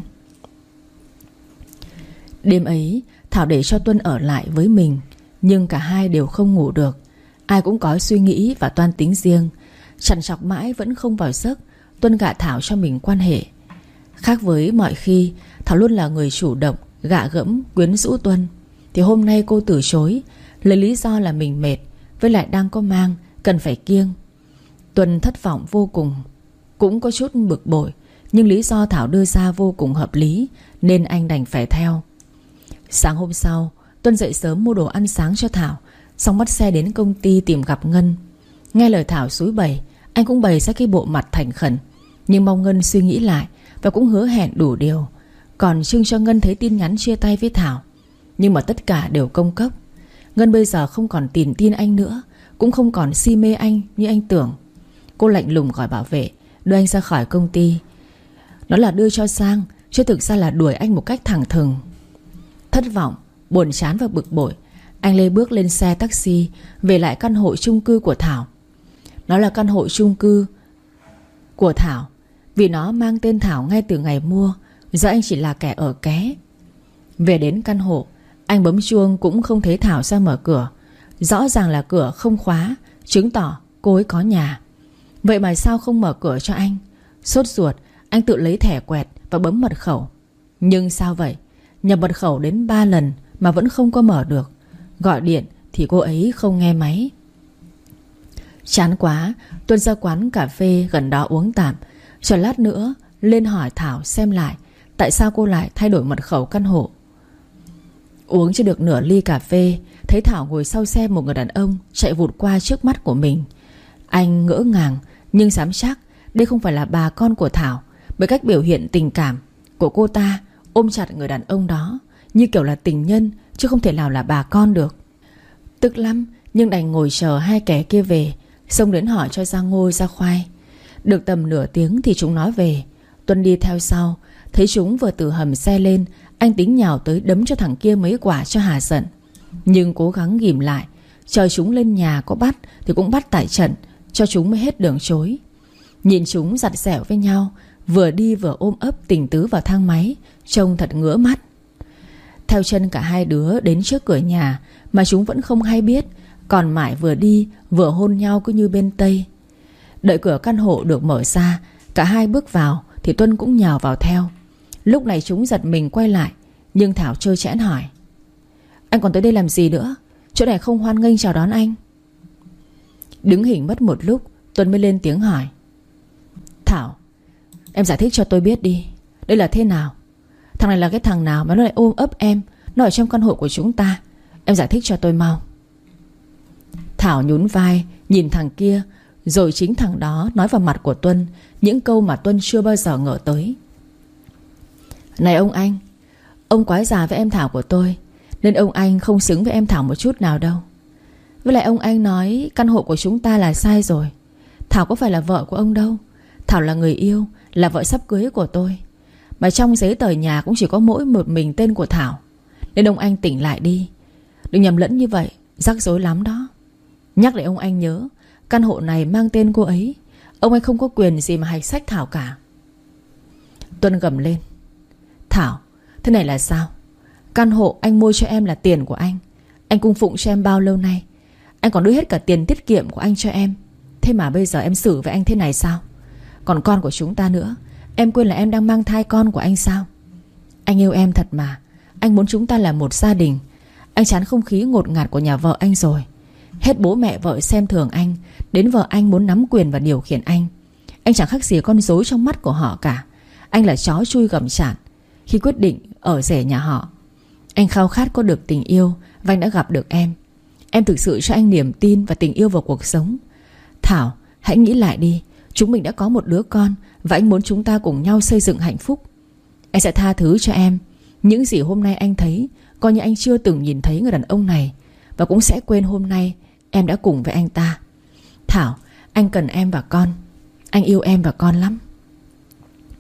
Đêm ấy Thảo để cho Tuân ở lại với mình, nhưng cả hai đều không ngủ được. Ai cũng có suy nghĩ và toan tính riêng. Trằn trọc mãi vẫn không vào giấc. Tuân gạ Thảo cho mình quan hệ. Khác với mọi khi, Thảo luôn là người chủ động, gạ gẫm, quyến rũ Tuân. Thì hôm nay cô từ chối, lấy lý do là mình mệt, với lại đang có mang, cần phải kiêng. Tuân thất vọng vô cùng, cũng có chút bực bội, nhưng lý do Thảo đưa ra vô cùng hợp lý, nên anh đành phải theo. Sáng hôm sau, Tuân dậy sớm mua đồ ăn sáng cho Thảo, xong bắt xe đến công ty tìm gặp Ngân. Nghe lời Thảo xúi bày, anh cũng bày ra cái bộ mặt thành khẩn, nhưng mong Ngân suy nghĩ lại và cũng hứa hẹn đủ điều. Còn trưng cho Ngân thấy tin nhắn chia tay với Thảo. Nhưng mà tất cả đều công cốc. Ngân bây giờ không còn tìm tin anh nữa, cũng không còn si mê anh như anh tưởng. Cô lạnh lùng gọi bảo vệ, đưa anh ra khỏi công ty. Nó là đưa cho sang, chứ thực ra là đuổi anh một cách thẳng thừng. Thất vọng, buồn chán và bực bội, anh lê bước lên xe taxi về lại căn hộ chung cư của Thảo. Nó là căn hộ chung cư của Thảo vì nó mang tên Thảo ngay từ ngày mua, giờ anh chỉ là kẻ ở ké. Về đến căn hộ, anh bấm chuông cũng không thấy Thảo ra mở cửa. Rõ ràng là cửa không khóa, chứng tỏ cô ấy có nhà. Vậy mà sao không mở cửa cho anh? Sốt ruột, anh tự lấy thẻ quẹt và bấm mật khẩu. Nhưng sao vậy? Nhập mật khẩu đến ba lần mà vẫn không có mở được. Gọi điện thì cô ấy không nghe máy. Chán quá, Tuân ra quán cà phê gần đó uống tạm. Chờ lát nữa lên hỏi Thảo xem lại tại sao cô lại thay đổi mật khẩu căn hộ. Uống chưa được nửa ly cà phê, thấy Thảo ngồi sau xe một người đàn ông chạy vụt qua trước mắt của mình. Anh ngỡ ngàng, nhưng dám chắc đây không phải là bà con của Thảo, bởi cách biểu hiện tình cảm của cô ta ôm chặt người đàn ông đó như kiểu là tình nhân, chứ không thể nào là bà con được. Tức lắm, nhưng đành ngồi chờ hai kẻ kia về, xông đến hỏi cho ra ngô ra khoai. Được tầm nửa tiếng thì chúng nói về. Tuân đi theo sau, thấy chúng vừa từ hầm xe lên, anh tính nhào tới đấm cho thằng kia mấy quả cho hà giận, nhưng cố gắng ghìm lại, chờ chúng lên nhà có bắt thì cũng bắt tại trận, cho chúng mới hết đường chối. Nhìn chúng giặt dẻo với nhau, vừa đi vừa ôm ấp tình tứ vào thang máy, trông thật ngứa mắt. Theo chân cả hai đứa đến trước cửa nhà mà chúng vẫn không hay biết, còn mãi vừa đi vừa hôn nhau cứ như bên Tây. Đợi cửa căn hộ được mở ra, cả hai bước vào thì Tuân cũng nhào vào theo. Lúc này chúng giật mình quay lại, nhưng Thảo trơ trẽn hỏi: Anh còn tới đây làm gì nữa? Chỗ này không hoan nghênh chào đón anh. Đứng hình mất một lúc, Tuân mới lên tiếng hỏi: Thảo, em giải thích cho tôi biết đi, đây là thế nào? Thằng này là cái thằng nào mà nó lại ôm ấp em? Nó ở trong căn hộ của chúng ta. Em giải thích cho tôi mau. Thảo nhún vai nhìn thằng kia, rồi chính thằng đó nói vào mặt của Tuân những câu mà Tuân chưa bao giờ ngờ tới. Này ông anh, ông quái già với em Thảo của tôi, nên ông anh không xứng với em Thảo một chút nào đâu. Với lại ông anh nói căn hộ của chúng ta là sai rồi. Thảo có phải là vợ của ông đâu. Thảo là người yêu, là vợ sắp cưới của tôi. Mà trong giấy tờ nhà cũng chỉ có mỗi một mình tên của Thảo. Nên ông anh tỉnh lại đi, đừng nhầm lẫn như vậy, rắc rối lắm đó. Nhắc để ông anh nhớ, căn hộ này mang tên cô ấy. Ông anh không có quyền gì mà hạch sách Thảo cả. Tuân gầm lên: Thảo, thế này là sao? Căn hộ anh mua cho em là tiền của anh. Anh cung phụng cho em bao lâu nay. Anh còn đưa hết cả tiền tiết kiệm của anh cho em. Thế mà bây giờ em xử với anh thế này sao? Còn con của chúng ta nữa, em quên là em đang mang thai con của anh sao? Anh yêu em thật mà. Anh muốn chúng ta là một gia đình. Anh chán không khí ngột ngạt của nhà vợ anh rồi. Hết bố mẹ vợ xem thường anh, đến vợ anh muốn nắm quyền và điều khiển anh. Anh chẳng khác gì con rối trong mắt của họ cả. Anh là chó chui gầm chạn khi quyết định ở rể nhà họ. Anh khao khát có được tình yêu, và anh đã gặp được em. Em thực sự cho anh niềm tin và tình yêu vào cuộc sống. Thảo, hãy nghĩ lại đi. Chúng mình đã có một đứa con, và anh muốn chúng ta cùng nhau xây dựng hạnh phúc. Anh sẽ tha thứ cho em những gì hôm nay anh thấy, coi như anh chưa từng nhìn thấy người đàn ông này, và cũng sẽ quên hôm nay em đã cùng với anh ta. Thảo, anh cần em và con. Anh yêu em và con lắm.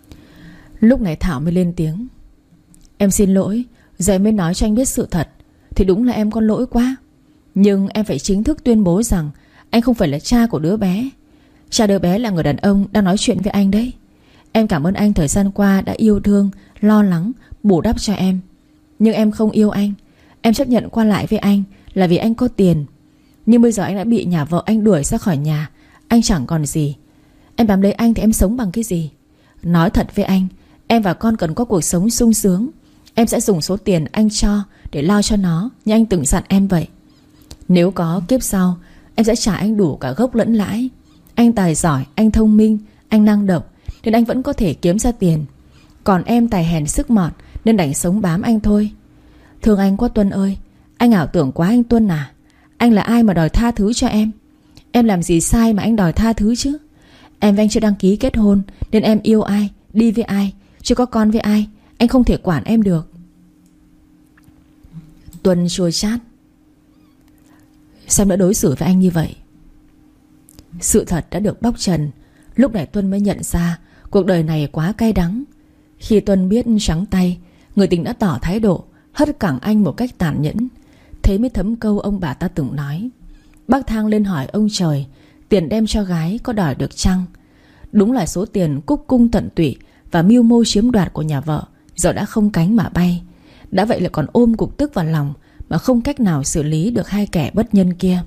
Lúc này Thảo mới lên tiếng: Em xin lỗi, giờ em mới nói cho anh biết sự thật. thì đúng là em có lỗi quá. Nhưng em phải chính thức tuyên bố rằng anh không phải là cha của đứa bé. Cha đứa bé là người đàn ông đang nói chuyện với anh đấy. Em cảm ơn anh thời gian qua đã yêu thương, lo lắng, bù đắp cho em. Nhưng em không yêu anh. Em chấp nhận qua lại với anh là vì anh có tiền. Nhưng bây giờ anh đã bị nhà vợ anh đuổi ra khỏi nhà. Anh chẳng còn gì. Em bám lấy anh thì em sống bằng cái gì? Nói thật với anh, em và con cần có cuộc sống sung sướng. Em sẽ dùng số tiền anh cho để lo cho nó, như anh từng dặn em vậy. Nếu có kiếp sau, em sẽ trả anh đủ cả gốc lẫn lãi. Anh tài giỏi, anh thông minh, anh năng động, nên anh vẫn có thể kiếm ra tiền. Còn em tài hèn sức mọt, nên đành sống bám anh thôi. Thương anh quá Tuân ơi. Anh ảo tưởng quá anh Tuân à. Anh là ai mà đòi tha thứ cho em? Em làm gì sai mà anh đòi tha thứ chứ? Em và anh chưa đăng ký kết hôn, nên em yêu ai, đi với ai, chưa có con với ai, anh không thể quản em được. Tuân chua chát. Sao em đã đối xử với anh như vậy? Sự thật đã được bóc trần. Lúc này Tuân mới nhận ra cuộc đời này quá cay đắng. Khi Tuân biết trắng tay, người tình đã tỏ thái độ hất cẳng anh một cách tàn nhẫn. Thế mới thấm câu ông bà ta từng nói: bác thang lên hỏi ông trời, tiền đem cho gái có đòi được chăng? Đúng là số tiền cúc cung tận tụy và mưu mô chiếm đoạt của nhà vợ giờ đã không cánh mà bay. Đã vậy lại còn ôm cục tức vào lòng mà không cách nào xử lý được hai kẻ bất nhân kia.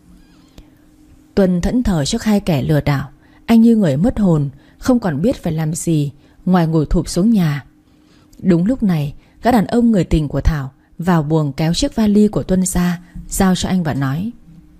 Tuân thẫn thờ trước hai kẻ lừa đảo. Anh như người mất hồn, không còn biết phải làm gì ngoài ngồi thụp xuống nhà. Đúng lúc này, gã đàn ông người tình của Thảo vào buồng kéo chiếc vali của Tuân ra, giao cho anh và nói: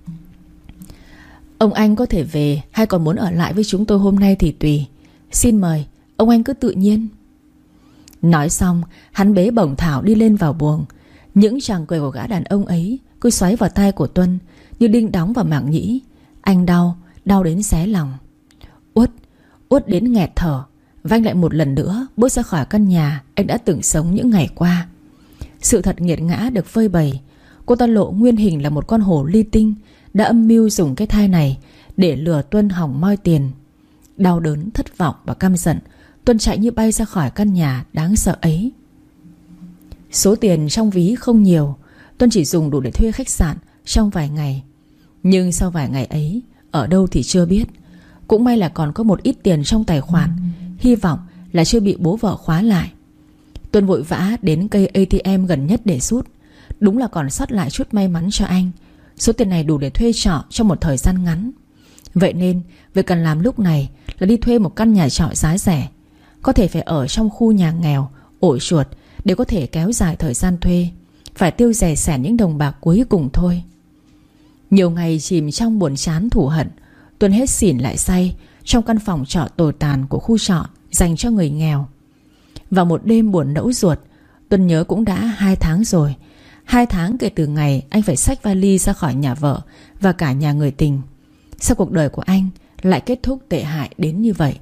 ông anh có thể về hay còn muốn ở lại với chúng tôi hôm nay thì tùy. Xin mời, ông anh cứ tự nhiên. Nói xong, hắn bế bổng Thảo đi lên vào buồng. Những tràng cười của gã đàn ông ấy cứ xoáy vào tai của Tuân như đinh đóng vào màng nhĩ. Anh đau, đau đến xé lòng. Uất, uất đến nghẹt thở. Và anh lại một lần nữa bước ra khỏi căn nhà anh đã từng sống những ngày qua. Sự thật nghiệt ngã được phơi bày. Cô ta lộ nguyên hình là một con hổ ly tinh, đã âm mưu dùng cái thai này để lừa Tuân hỏng moi tiền. Đau đớn, thất vọng và căm giận, Tuân chạy như bay ra khỏi căn nhà đáng sợ ấy. Số tiền trong ví không nhiều. Tuân chỉ dùng đủ để thuê khách sạn trong vài ngày. Nhưng sau vài ngày ấy, ở đâu thì chưa biết. Cũng may là còn có một ít tiền trong tài khoản, hy vọng là chưa bị bố vợ khóa lại. Tuân vội vã đến cây a tê em gần nhất để rút. Đúng là còn sót lại chút may mắn cho anh. Số tiền này đủ để thuê trọ trong một thời gian ngắn. Vậy nên việc cần làm lúc này là đi thuê một căn nhà trọ giá rẻ, có thể phải ở trong khu nhà nghèo, ổ chuột, để có thể kéo dài thời gian thuê. Phải tiêu dè xẻn những đồng bạc cuối cùng thôi. Nhiều ngày chìm trong buồn chán thù hận, Tuân hết xỉn lại say trong căn phòng trọ tồi tàn của khu trọ dành cho người nghèo. Vào một đêm buồn nẫu ruột, Tuân nhớ cũng đã hai tháng rồi. Hai tháng kể từ ngày anh phải xách vali ra khỏi nhà vợ và cả nhà người tình. Sao cuộc đời của anh lại kết thúc tệ hại đến như vậy?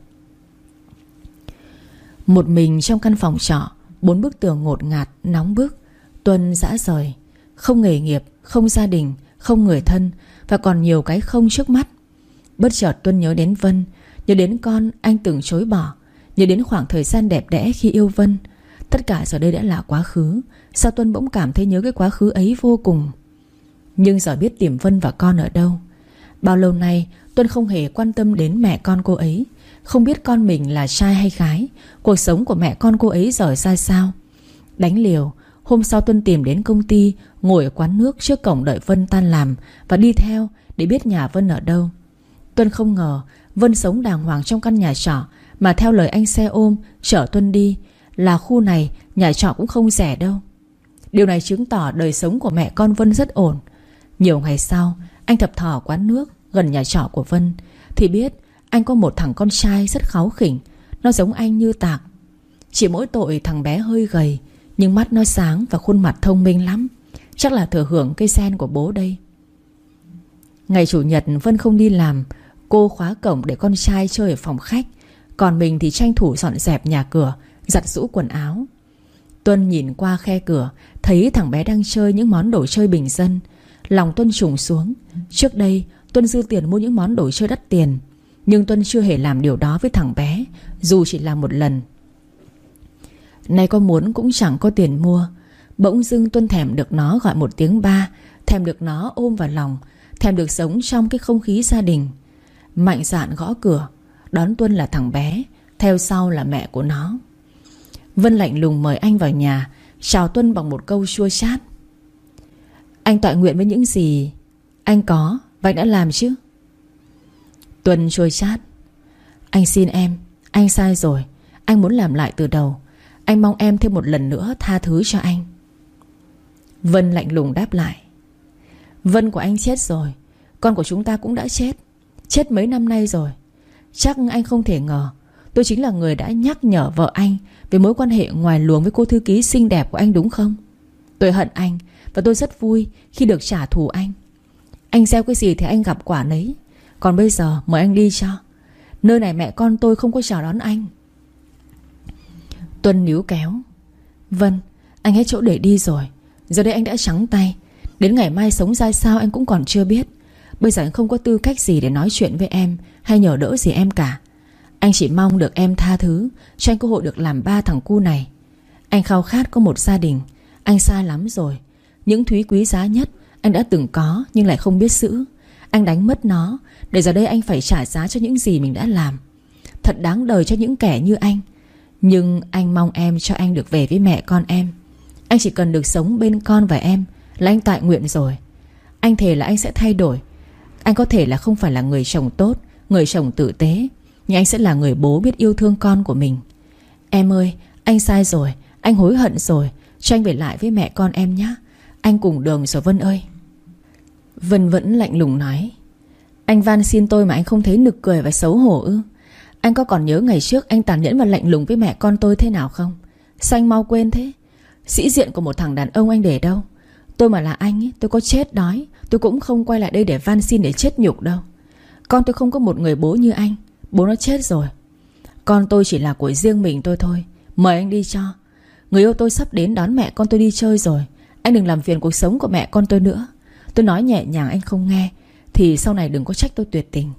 Một mình trong căn phòng trọ, bốn bức tường ngột ngạt, nóng bức, Tuân rã rời. Không nghề nghiệp, không gia đình, không người thân, và còn nhiều cái không trước mắt. Bất chợt Tuân nhớ đến Vân, nhớ đến con anh từng chối bỏ, nhớ đến khoảng thời gian đẹp đẽ khi yêu Vân. Tất cả giờ đây đã là quá khứ. Sao Tuân bỗng cảm thấy nhớ cái quá khứ ấy vô cùng. Nhưng giờ biết tìm Vân và con ở đâu. Bao lâu nay Tuân không hề quan tâm đến mẹ con cô ấy, không biết con mình là trai hay gái, cuộc sống của mẹ con cô ấy giờ ra sao. Đánh liều, hôm sau Tuân tìm đến công ty, ngồi ở quán nước trước cổng đợi Vân tan làm và đi theo để biết nhà Vân ở đâu. Tuân không ngờ Vân sống đàng hoàng trong căn nhà trọ mà theo lời anh xe ôm chở Tuân đi là khu này nhà trọ cũng không rẻ đâu. Điều này chứng tỏ đời sống của mẹ con Vân rất ổn. Nhiều ngày sau, anh thập thò quán nước gần nhà trọ của Vân thì biết anh có một thằng con trai rất kháu khỉnh. Nó giống anh như tạc. Chỉ mỗi tội thằng bé hơi gầy, nhưng mắt nó sáng và khuôn mặt thông minh lắm. Chắc là thừa hưởng cây sen của bố đây. Ngày chủ nhật Vân không đi làm. Cô khóa cổng để con trai chơi ở phòng khách, còn mình thì tranh thủ dọn dẹp nhà cửa, giặt giũ quần áo. Tuân nhìn qua khe cửa, thấy thằng bé đang chơi những món đồ chơi bình dân. Lòng Tuân trùng xuống. Trước đây Tuân dư tiền mua những món đồ chơi đắt tiền, nhưng Tuân chưa hề làm điều đó với thằng bé, dù chỉ là một lần. Nay có muốn cũng chẳng có tiền mua. Bỗng dưng Tuân thèm được nó gọi một tiếng ba, thèm được nó ôm vào lòng, thèm được sống trong cái không khí gia đình. Mạnh dạn gõ cửa. Đón Tuân là thằng bé, theo sau là mẹ của nó. Vân lạnh lùng mời anh vào nhà, chào Tuân bằng một câu chua chát. Anh tọa nguyện với những gì anh có và anh đã làm chứ? Tuân chua chát. Anh xin em, anh sai rồi. Anh muốn làm lại từ đầu. Anh mong em thêm một lần nữa tha thứ cho anh. Vân lạnh lùng đáp lại. Vân của anh chết rồi, con của chúng ta cũng đã chết. Chết mấy năm nay rồi. Chắc anh không thể ngờ tôi chính là người đã nhắc nhở vợ anh về mối quan hệ ngoài luồng với cô thư ký xinh đẹp của anh, đúng không? Tôi hận anh và tôi rất vui khi được trả thù anh. Anh gieo cái gì thì anh gặp quả nấy. Còn bây giờ mời anh đi cho. Nơi này mẹ con tôi không có chào đón anh. Tuân níu kéo. Vân, anh hết chỗ để đi rồi. Giờ đây anh đã trắng tay. Đến ngày mai sống ra sao anh cũng còn chưa biết. Bây giờ anh không có tư cách gì để nói chuyện với em hay nhờ đỡ gì em cả. Anh chỉ mong được em tha thứ, cho anh cơ hội được làm ba thằng cu này. Anh khao khát có một gia đình. Anh sai lắm rồi. Những thứ quý giá nhất anh đã từng có nhưng lại không biết giữ. Anh đánh mất nó, để giờ đây anh phải trả giá cho những gì mình đã làm. Thật đáng đời cho những kẻ như anh. Nhưng anh mong em cho anh được về với mẹ con em. Anh chỉ cần được sống bên con và em là anh tại nguyện rồi. Anh thề là anh sẽ thay đổi. Anh có thể là không phải là người chồng tốt, người chồng tử tế, nhưng anh sẽ là người bố biết yêu thương con của mình. Em ơi, anh sai rồi. Anh hối hận rồi. Cho anh về lại với mẹ con em nhé. Anh cùng đường rồi Vân ơi. Vân vẫn lạnh lùng nói. Anh van xin tôi mà anh không thấy nực cười và xấu hổ ư? Anh có còn nhớ ngày trước anh tàn nhẫn và lạnh lùng với mẹ con tôi thế nào không? Sao anh mau quên thế? Sĩ diện của một thằng đàn ông anh để đâu? Tôi mà là anh ấy, tôi có chết đói tôi cũng không quay lại đây để van xin để chết nhục đâu. Con tôi không có một người bố như anh. Bố nó chết rồi. Con tôi chỉ là của riêng mình tôi thôi. Mời anh đi cho. Người yêu tôi sắp đến đón mẹ con tôi đi chơi rồi. Anh đừng làm phiền cuộc sống của mẹ con tôi nữa. Tôi nói nhẹ nhàng anh không nghe thì sau này đừng có trách tôi tuyệt tình.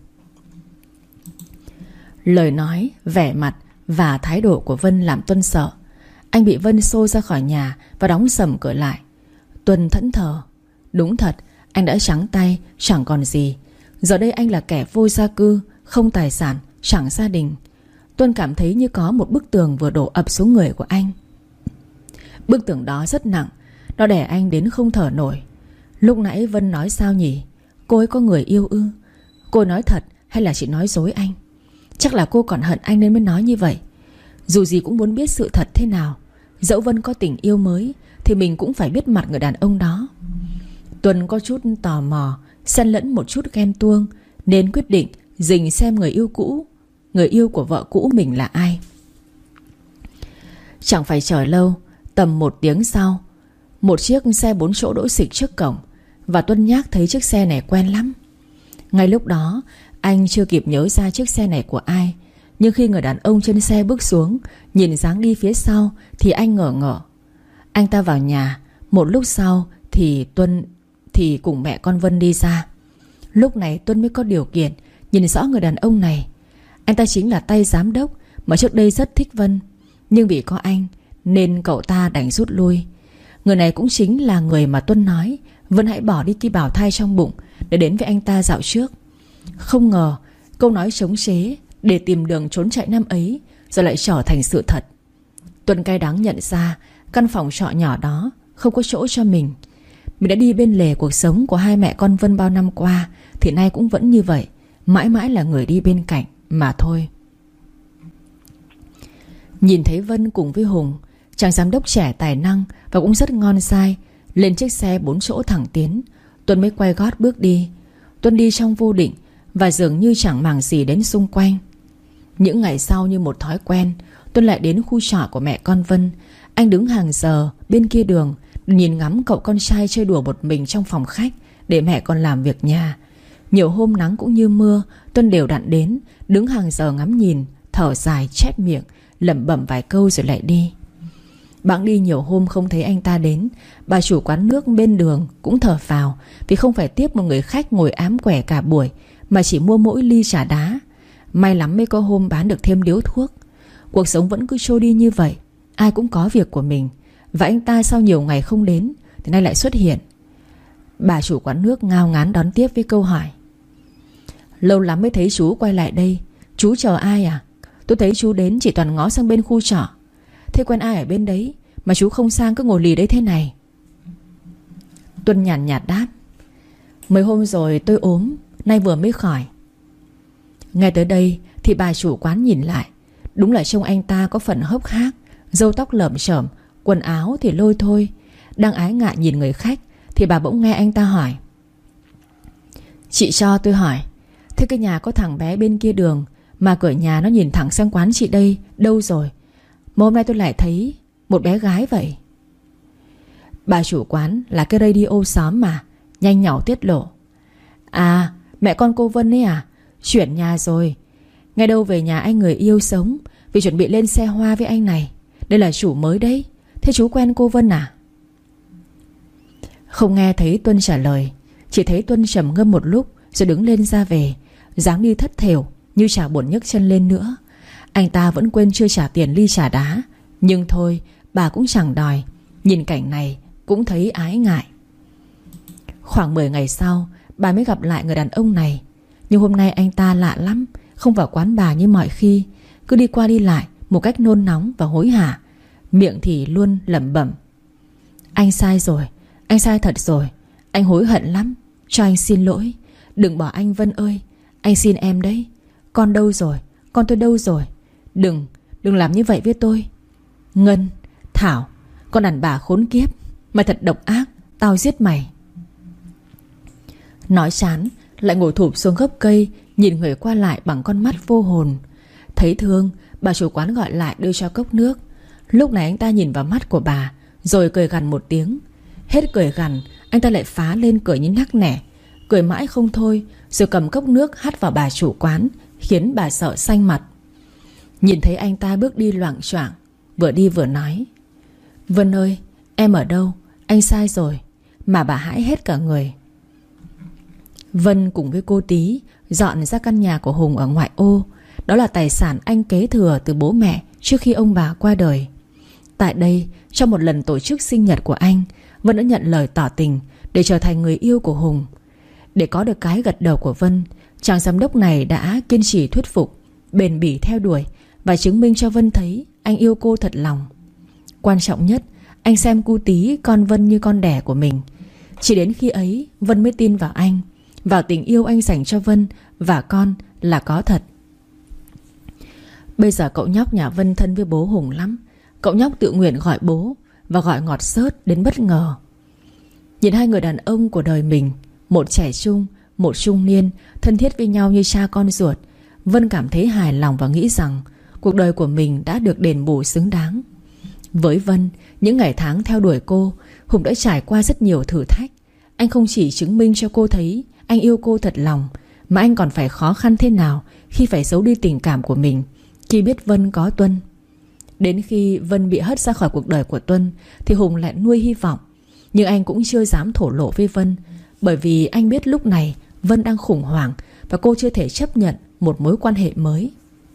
Lời nói, vẻ mặt và thái độ của Vân làm Tuân sợ. Anh bị Vân xô ra khỏi nhà và đóng sầm cửa lại. Tuân thẫn thờ. Đúng thật, anh đã trắng tay, chẳng còn gì. Giờ đây anh là kẻ vô gia cư, không tài sản, chẳng gia đình. Tuân cảm thấy như có một bức tường vừa đổ ập xuống người của anh. Bức tường đó rất nặng. Nó đè anh đến không thở nổi. Lúc nãy Vân nói sao nhỉ? Cô ấy có người yêu ư? Cô nói thật hay là chỉ nói dối anh? Chắc là cô còn hận anh nên mới nói như vậy. Dù gì cũng muốn biết sự thật thế nào. Dẫu Vân có tình yêu mới thì mình cũng phải biết mặt người đàn ông đó. Tuân có chút tò mò, xen lẫn một chút ghen tuông, nên quyết định rình xem người yêu cũ, người yêu của vợ cũ mình là ai. Chẳng phải chờ lâu, tầm một tiếng sau, một chiếc xe bốn chỗ đỗ xịch trước cổng. Và Tuân nhác thấy chiếc xe này quen lắm. Ngay lúc đó anh chưa kịp nhớ ra chiếc xe này của ai. Nhưng khi người đàn ông trên xe bước xuống, nhìn dáng đi phía sau, thì anh ngỡ ngỡ. Anh ta vào nhà. Một lúc sau thì Tuân Thì cùng mẹ con Vân đi ra. Lúc này Tuân mới có điều kiện nhìn rõ người đàn ông này. Anh ta chính là tay giám đốc mà trước đây rất thích Vân. Nhưng vì có anh nên cậu ta đành rút lui. Người này cũng chính là người mà Tuân nói Vân hãy bỏ đi cái bào thai trong bụng để đến với anh ta dạo trước. Không ngờ câu nói chống chế để tìm đường trốn chạy năm ấy giờ lại trở thành sự thật. Tuân cay đắng nhận ra căn phòng trọ nhỏ đó không có chỗ cho mình. Mình đã đi bên lề cuộc sống của hai mẹ con Vân bao năm qua, thì nay cũng vẫn như vậy, mãi mãi là người đi bên cạnh mà thôi. Nhìn thấy Vân cùng với Hùng, chàng giám đốc trẻ tài năng và cũng rất ngon sai, lên chiếc xe bốn chỗ thẳng tiến, Tuân mới quay gót bước đi. Tuân đi trong vô định và dường như chẳng màng gì đến xung quanh. Những ngày sau như một thói quen, Tuân lại đến khu trọ của mẹ con Vân. Anh đứng hàng giờ bên kia đường, nhìn ngắm cậu con trai chơi đùa một mình trong phòng khách để mẹ còn làm việc nhà. Nhiều hôm nắng cũng như mưa, Tuân đều đặn đến, đứng hàng giờ ngắm nhìn, thở dài chép miệng, lẩm bẩm vài câu rồi lại đi. Bẵng đi nhiều hôm không thấy anh ta đến, bà chủ quán nước bên đường cũng thở phào vì không phải tiếp một người khách ngồi ám quẻ cả buổi, mà chỉ mua mỗi ly trà đá. May lắm mới có hôm bán được thêm điếu thuốc. Cuộc sống vẫn cứ trôi đi như vậy. Ai cũng có việc của mình. Và anh ta sau nhiều ngày không đến thì nay lại xuất hiện. Bà chủ quán nước ngao ngán đón tiếp với câu hỏi: Lâu lắm mới thấy chú quay lại đây. Chú chờ ai à? Tôi thấy chú đến chỉ toàn ngó sang bên khu trọ. Thế quen ai ở bên đấy mà chú không sang cứ ngồi lì đấy thế này? Tuân nhàn nhạt, nhạt đáp: Mấy hôm rồi tôi ốm, nay vừa mới khỏi. Nghe tới đây thì bà chủ quán nhìn lại. Đúng là trông anh ta có phần hốc hác, râu tóc lởm chởm, quần áo thì lôi thôi. Đang ái ngại nhìn người khách thì bà bỗng nghe anh ta hỏi: Chị cho tôi hỏi, thế cái nhà có thằng bé bên kia đường mà cửa nhà nó nhìn thẳng sang quán chị đây đâu rồi? Mà hôm nay tôi lại thấy một bé gái vậy. Bà chủ quán là cái radio xóm mà, nhanh nhỏ tiết lộ: À, mẹ con cô Vân ấy à? Chuyển nhà rồi. Nghe đâu về nhà anh người yêu sống, vì chuẩn bị lên xe hoa với anh này. Đây là chủ mới đấy. Thế chú quen cô Vân à? Không nghe thấy Tuân trả lời, chỉ thấy Tuân trầm ngâm một lúc rồi đứng lên ra về, dáng đi thất thểu như chả buồn nhấc chân lên nữa. Anh ta vẫn quên chưa trả tiền ly trà đá. Nhưng thôi, bà cũng chẳng đòi. Nhìn cảnh này cũng thấy ái ngại. Khoảng mười ngày sau, bà mới gặp lại người đàn ông này. Nhưng hôm nay anh ta lạ lắm, không vào quán bà như mọi khi, cứ đi qua đi lại một cách nôn nóng và hối hả. Miệng thì luôn lẩm bẩm: Anh sai rồi, anh sai thật rồi. Anh hối hận lắm, cho anh xin lỗi. Đừng bỏ anh Vân ơi, anh xin em đấy. Con đâu rồi, con tôi đâu rồi? Đừng, đừng làm như vậy với tôi. Ngân, Thảo, con đàn bà khốn kiếp, mày thật độc ác, tao giết mày. Nói chán lại ngồi thụp xuống gốc cây, nhìn người qua lại bằng con mắt vô hồn. Thấy thương, bà chủ quán gọi lại đưa cho cốc nước. Lúc này anh ta nhìn vào mắt của bà, rồi cười gằn một tiếng. Hết cười gằn, anh ta lại phá lên cười như nắc nẻ. Cười mãi không thôi, rồi cầm cốc nước hắt vào bà chủ quán, khiến bà sợ xanh mặt. Nhìn thấy anh ta bước đi loạng choạng, vừa đi vừa nói: Vân ơi, em ở đâu? Anh sai rồi. Mà bà hãi hết cả người. Vân cùng với cô Tí dọn ra căn nhà của Hùng ở ngoại ô. Đó là tài sản anh kế thừa từ bố mẹ trước khi ông bà qua đời. Tại đây, trong một lần tổ chức sinh nhật của anh, Vân đã nhận lời tỏ tình để trở thành người yêu của Hùng. Để có được cái gật đầu của Vân, chàng giám đốc này đã kiên trì thuyết phục, bền bỉ theo đuổi và chứng minh cho Vân thấy anh yêu cô thật lòng. Quan trọng nhất, anh xem cu Tí con Vân như con đẻ của mình. Chỉ đến khi ấy, Vân mới tin vào anh, vào tình yêu anh dành cho Vân và con là có thật. Bây giờ cậu nhóc nhà Vân thân với bố Hùng lắm. Cậu nhóc tự nguyện gọi bố và gọi ngọt xớt đến bất ngờ. Nhìn hai người đàn ông của đời mình, một trẻ trung, một trung niên, thân thiết với nhau như cha con ruột, Vân cảm thấy hài lòng và nghĩ rằng cuộc đời của mình đã được đền bù xứng đáng. Với Vân, những ngày tháng theo đuổi cô, Hùng đã trải qua rất nhiều thử thách. Anh không chỉ chứng minh cho cô thấy anh yêu cô thật lòng, mà anh còn phải khó khăn thế nào khi phải giấu đi tình cảm của mình khi biết Vân có Tuân. Đến khi Vân bị hất ra khỏi cuộc đời của Tuân thì Hùng lại nuôi hy vọng. Nhưng anh cũng chưa dám thổ lộ với Vân, bởi vì anh biết lúc này Vân đang khủng hoảng và cô chưa thể chấp nhận một mối quan hệ mới.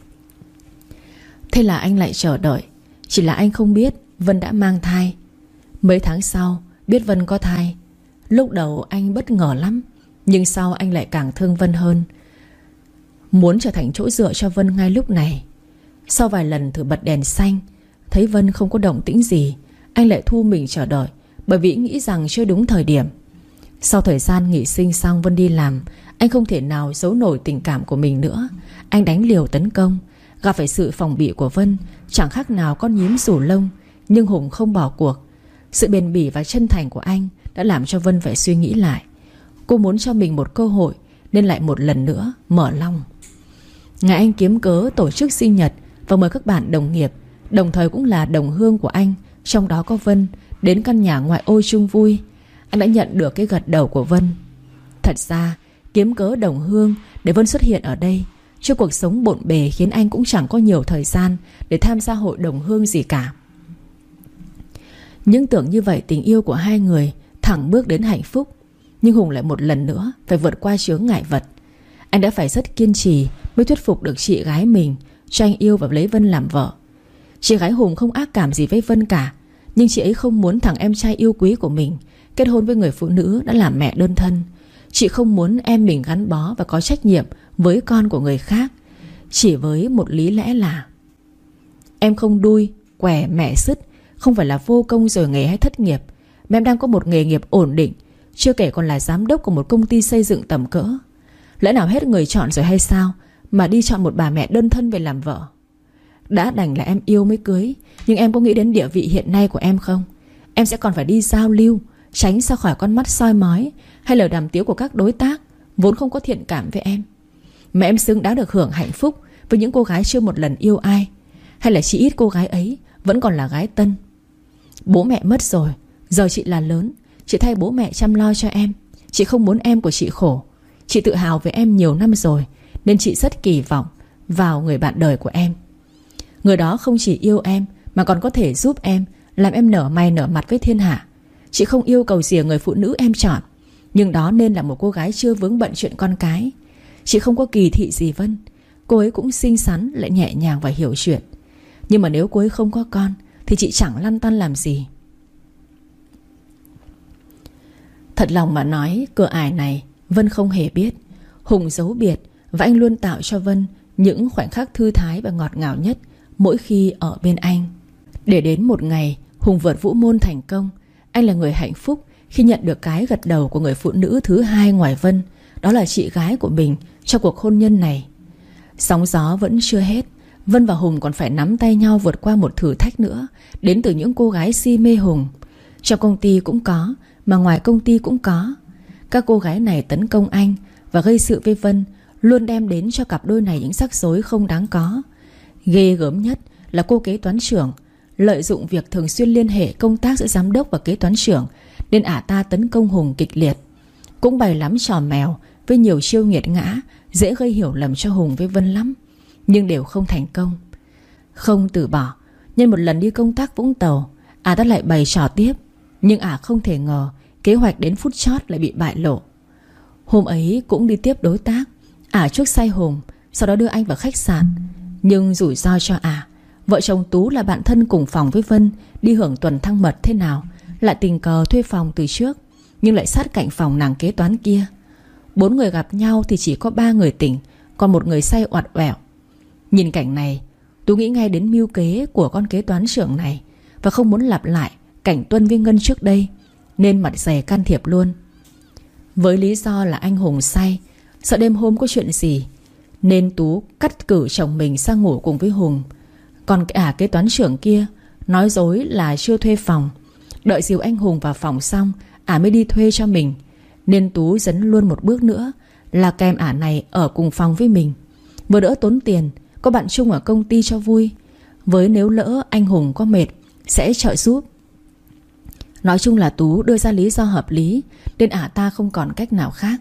Thế là anh lại chờ đợi. Chỉ là anh không biết Vân đã mang thai. Mấy tháng sau biết Vân có thai. Lúc đầu anh bất ngờ lắm, nhưng sau anh lại càng thương Vân hơn, muốn trở thành chỗ dựa cho Vân ngay lúc này. Sau vài lần thử bật đèn xanh, thấy Vân không có động tĩnh gì, anh lại thu mình chờ đợi, bởi vì nghĩ rằng chưa đúng thời điểm. Sau thời gian nghỉ sinh xong Vân đi làm, anh không thể nào giấu nổi tình cảm của mình nữa. Anh đánh liều tấn công. Gặp phải sự phòng bị của Vân chẳng khác nào con nhím rủ lông, nhưng Hùng không bỏ cuộc. Sự bền bỉ và chân thành của anh đã làm cho Vân phải suy nghĩ lại. Cô muốn cho mình một cơ hội nên lại một lần nữa mở lòng. Ngày anh kiếm cớ tổ chức sinh nhật và mời các bạn đồng nghiệp, đồng thời cũng là đồng hương của anh, trong đó có Vân, đến căn nhà ngoại ô chung vui. Anh đã nhận được cái gật đầu của Vân. Thật ra kiếm cớ đồng hương để Vân xuất hiện ở đây, chứ cuộc sống bộn bề khiến anh cũng chẳng có nhiều thời gian để tham gia hội đồng hương gì cả. Nhưng tưởng như vậy tình yêu của hai người thẳng bước đến hạnh phúc. Nhưng Hùng lại một lần nữa phải vượt qua chướng ngại vật. Anh đã phải rất kiên trì mới thuyết phục được chị gái mình cho anh yêu và lấy Vân làm vợ. Chị gái Hùng không ác cảm gì với Vân cả, Nhưng chị ấy không muốn thằng em trai yêu quý của mình kết hôn với người phụ nữ đã làm mẹ đơn thân. Chị không muốn em mình gắn bó và có trách nhiệm với con của người khác, chỉ với một lý lẽ là em không đui, què, mẹ sứt, không phải là vô công rồi nghề hay thất nghiệp, mà em đang có một nghề nghiệp ổn định, chưa kể còn là giám đốc của một công ty xây dựng tầm cỡ. Lẽ nào hết người chọn rồi hay sao mà đi chọn một bà mẹ đơn thân về làm vợ? Đã đành là em yêu mới cưới, nhưng em có nghĩ đến địa vị hiện nay của em không? Em sẽ còn phải đi giao lưu, tránh xa khỏi con mắt soi mói hay lời đàm tiếu của các đối tác vốn không có thiện cảm với em. Mà em xứng đáng được hưởng hạnh phúc với những cô gái chưa một lần yêu ai, hay là chỉ ít cô gái ấy vẫn còn là gái tân. Bố mẹ mất rồi, giờ chị là lớn, chị thay bố mẹ chăm lo cho em. Chị không muốn em của chị khổ. Chị tự hào về em nhiều năm rồi, nên chị rất kỳ vọng vào người bạn đời của em. Người đó không chỉ yêu em mà còn có thể giúp em, làm em nở mày nở mặt với thiên hạ. Chị không yêu cầu gì ở người phụ nữ em chọn, nhưng đó nên là một cô gái chưa vướng bận chuyện con cái. Chị không có kỳ thị gì Vân. Cô ấy cũng xinh xắn, lại nhẹ nhàng và hiểu chuyện. Nhưng mà nếu cô ấy không có con thì chị chẳng lăn tăn làm gì. Thật lòng mà nói, cửa ải này Vân không hề biết. Hùng giấu biệt, và anh luôn tạo cho Vân những khoảnh khắc thư thái và ngọt ngào nhất mỗi khi ở bên anh. Để đến một ngày Hùng vượt vũ môn thành công, anh là người hạnh phúc khi nhận được cái gật đầu của người phụ nữ thứ hai ngoài Vân, đó là chị gái của mình cho cuộc hôn nhân này. Sóng gió vẫn chưa hết. Vân và Hùng còn phải nắm tay nhau vượt qua một thử thách nữa, đến từ những cô gái si mê Hùng. Trong công ty cũng có, mà ngoài công ty cũng có. Các cô gái này tấn công anh và gây sự với Vân, luôn đem đến cho cặp đôi này những rắc rối không đáng có. Ghê gớm nhất là cô kế toán trưởng lợi dụng việc thường xuyên liên hệ công tác giữa giám đốc và kế toán trưởng, nên ả ta tấn công Hùng kịch liệt. Cũng bày lắm trò mèo với nhiều chiêu nghiệt ngã, dễ gây hiểu lầm cho Hùng với Vân lắm, nhưng đều không thành công. Không từ bỏ, nhân một lần đi công tác Vũng Tàu, ả ta lại bày trò tiếp. Nhưng ả không thể ngờ kế hoạch đến phút chót lại bị bại lộ. Hôm ấy cũng đi tiếp đối tác, ả chuốc say Hùng, sau đó đưa anh vào khách sạn. Nhưng rủi ro cho ả, vợ chồng Tú là bạn thân cùng phòng với Vân, đi hưởng tuần trăng mật thế nào lại tình cờ thuê phòng từ trước, nhưng lại sát cạnh phòng nàng kế toán kia. Bốn người gặp nhau thì chỉ có ba người tỉnh, còn một người say oặt oẹo. Nhìn cảnh này, Tú nghĩ ngay đến mưu kế của con kế toán trưởng này, và không muốn lặp lại cảnh Tuân với Ngân trước đây, nên mặt dày can thiệp luôn. Với lý do là anh Hùng say, sợ đêm hôm có chuyện gì, nên Tú cắt cử chồng mình sang ngủ cùng với Hùng. Còn cả kế toán trưởng kia nói dối là chưa thuê phòng. Đợi dìu anh Hùng vào phòng xong, ả mới đi thuê cho mình. Nên Tú dấn luôn một bước nữa, là kèm ả này ở cùng phòng với mình. Vừa đỡ tốn tiền, có bạn chung ở công ty cho vui. Với nếu lỡ anh Hùng có mệt, sẽ trợ giúp. Nói chung là Tú đưa ra lý do hợp lý, nên ả ta không còn cách nào khác.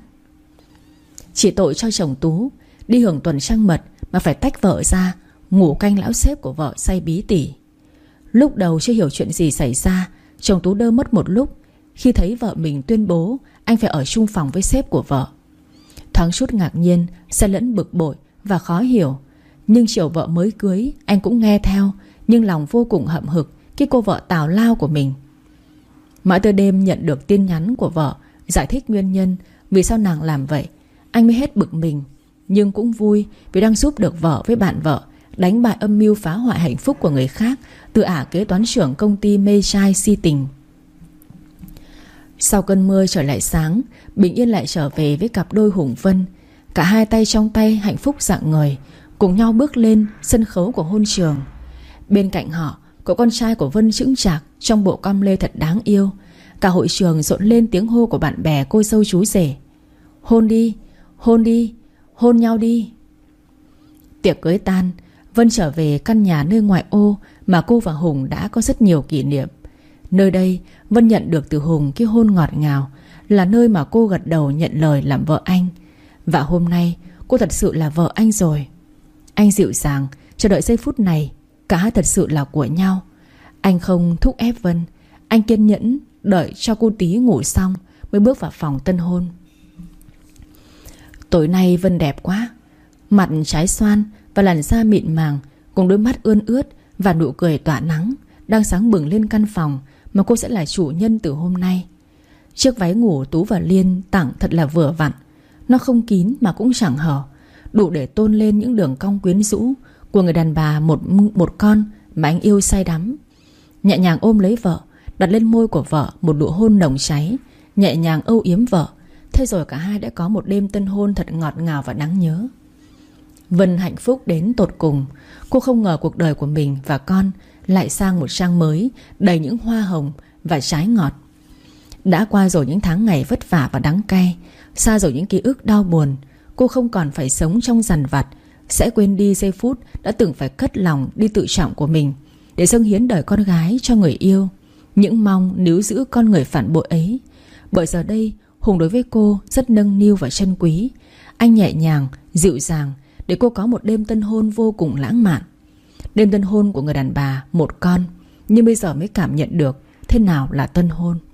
Chỉ tội cho chồng Tú đi hưởng tuần trăng mật mà phải tách vợ ra, ngủ canh lão sếp của vợ say bí tỉ. Lúc đầu chưa hiểu chuyện gì xảy ra, chồng Tú đơ mất một lúc khi thấy vợ mình tuyên bố anh phải ở chung phòng với sếp của vợ. Thoáng chút ngạc nhiên, xen lẫn bực bội và khó hiểu. Nhưng chiều vợ mới cưới, anh cũng nghe theo, nhưng lòng vô cùng hậm hực cái cô vợ tào lao của mình. Mãi tới đêm nhận được tin nhắn của vợ giải thích nguyên nhân vì sao nàng làm vậy, anh mới hết bực mình, nhưng cũng vui vì đang giúp được vợ với bạn vợ đánh bại âm mưu phá hoại hạnh phúc của người khác từ ả kế toán trưởng công ty mê trai si tình. Sau cơn mưa trở lại sáng, bình yên lại trở về với cặp đôi Hùng Vân. Cả hai tay trong tay hạnh phúc rạng ngời, cùng nhau bước lên sân khấu của hôn trường. Bên cạnh họ, cậu con trai của Vân chững chạc trong bộ com lê thật đáng yêu. Cả hội trường rộn lên tiếng hô của bạn bè, cô dâu chú rể. Hôn đi, hôn đi, hôn nhau đi. Tiệc cưới tan, Vân trở về căn nhà nơi ngoại ô mà cô và Hùng đã có rất nhiều kỷ niệm. Nơi đây Vân nhận được từ Hùng cái hôn ngọt ngào, là nơi mà cô gật đầu nhận lời làm vợ anh. Và hôm nay cô thật sự là vợ anh rồi. Anh dịu dàng chờ đợi giây phút này, cả hai thật sự là của nhau. Anh không thúc ép Vân, anh kiên nhẫn đợi cho cô tí ngủ xong mới bước vào phòng tân hôn. Tối nay Vân đẹp quá, mặt trái xoan và làn da mịn màng, cùng đôi mắt ươn ướt và nụ cười tỏa nắng, đang sáng bừng lên căn phòng mà cô sẽ là chủ nhân từ hôm nay. Chiếc váy ngủ Tú và Liên tặng thật là vừa vặn. Nó không kín mà cũng chẳng hở, đủ để tôn lên những đường cong quyến rũ của người đàn bà một, một con mà anh yêu say đắm. Nhẹ nhàng ôm lấy vợ, đặt lên môi của vợ một nụ hôn nồng cháy, nhẹ nhàng âu yếm vợ. Thế rồi cả hai đã có một đêm tân hôn thật ngọt ngào và đáng nhớ. Vân hạnh phúc đến tột cùng. Cô không ngờ cuộc đời của mình và con lại sang một trang mới, đầy những hoa hồng và trái ngọt. Đã qua rồi những tháng ngày vất vả và đắng cay, xa rồi những ký ức đau buồn. Cô không còn phải sống trong dằn vặt, sẽ quên đi giây phút đã từng phải cất lòng đi tự trọng của mình để dâng hiến đời con gái cho người yêu. Những mong níu giữ con người phản bội ấy. Bởi giờ đây Hùng đối với cô rất nâng niu và trân quý. Anh nhẹ nhàng, dịu dàng để cô có một đêm tân hôn vô cùng lãng mạn. Đêm tân hôn của người đàn bà một con. Nhưng bây giờ mới cảm nhận được thế nào là tân hôn.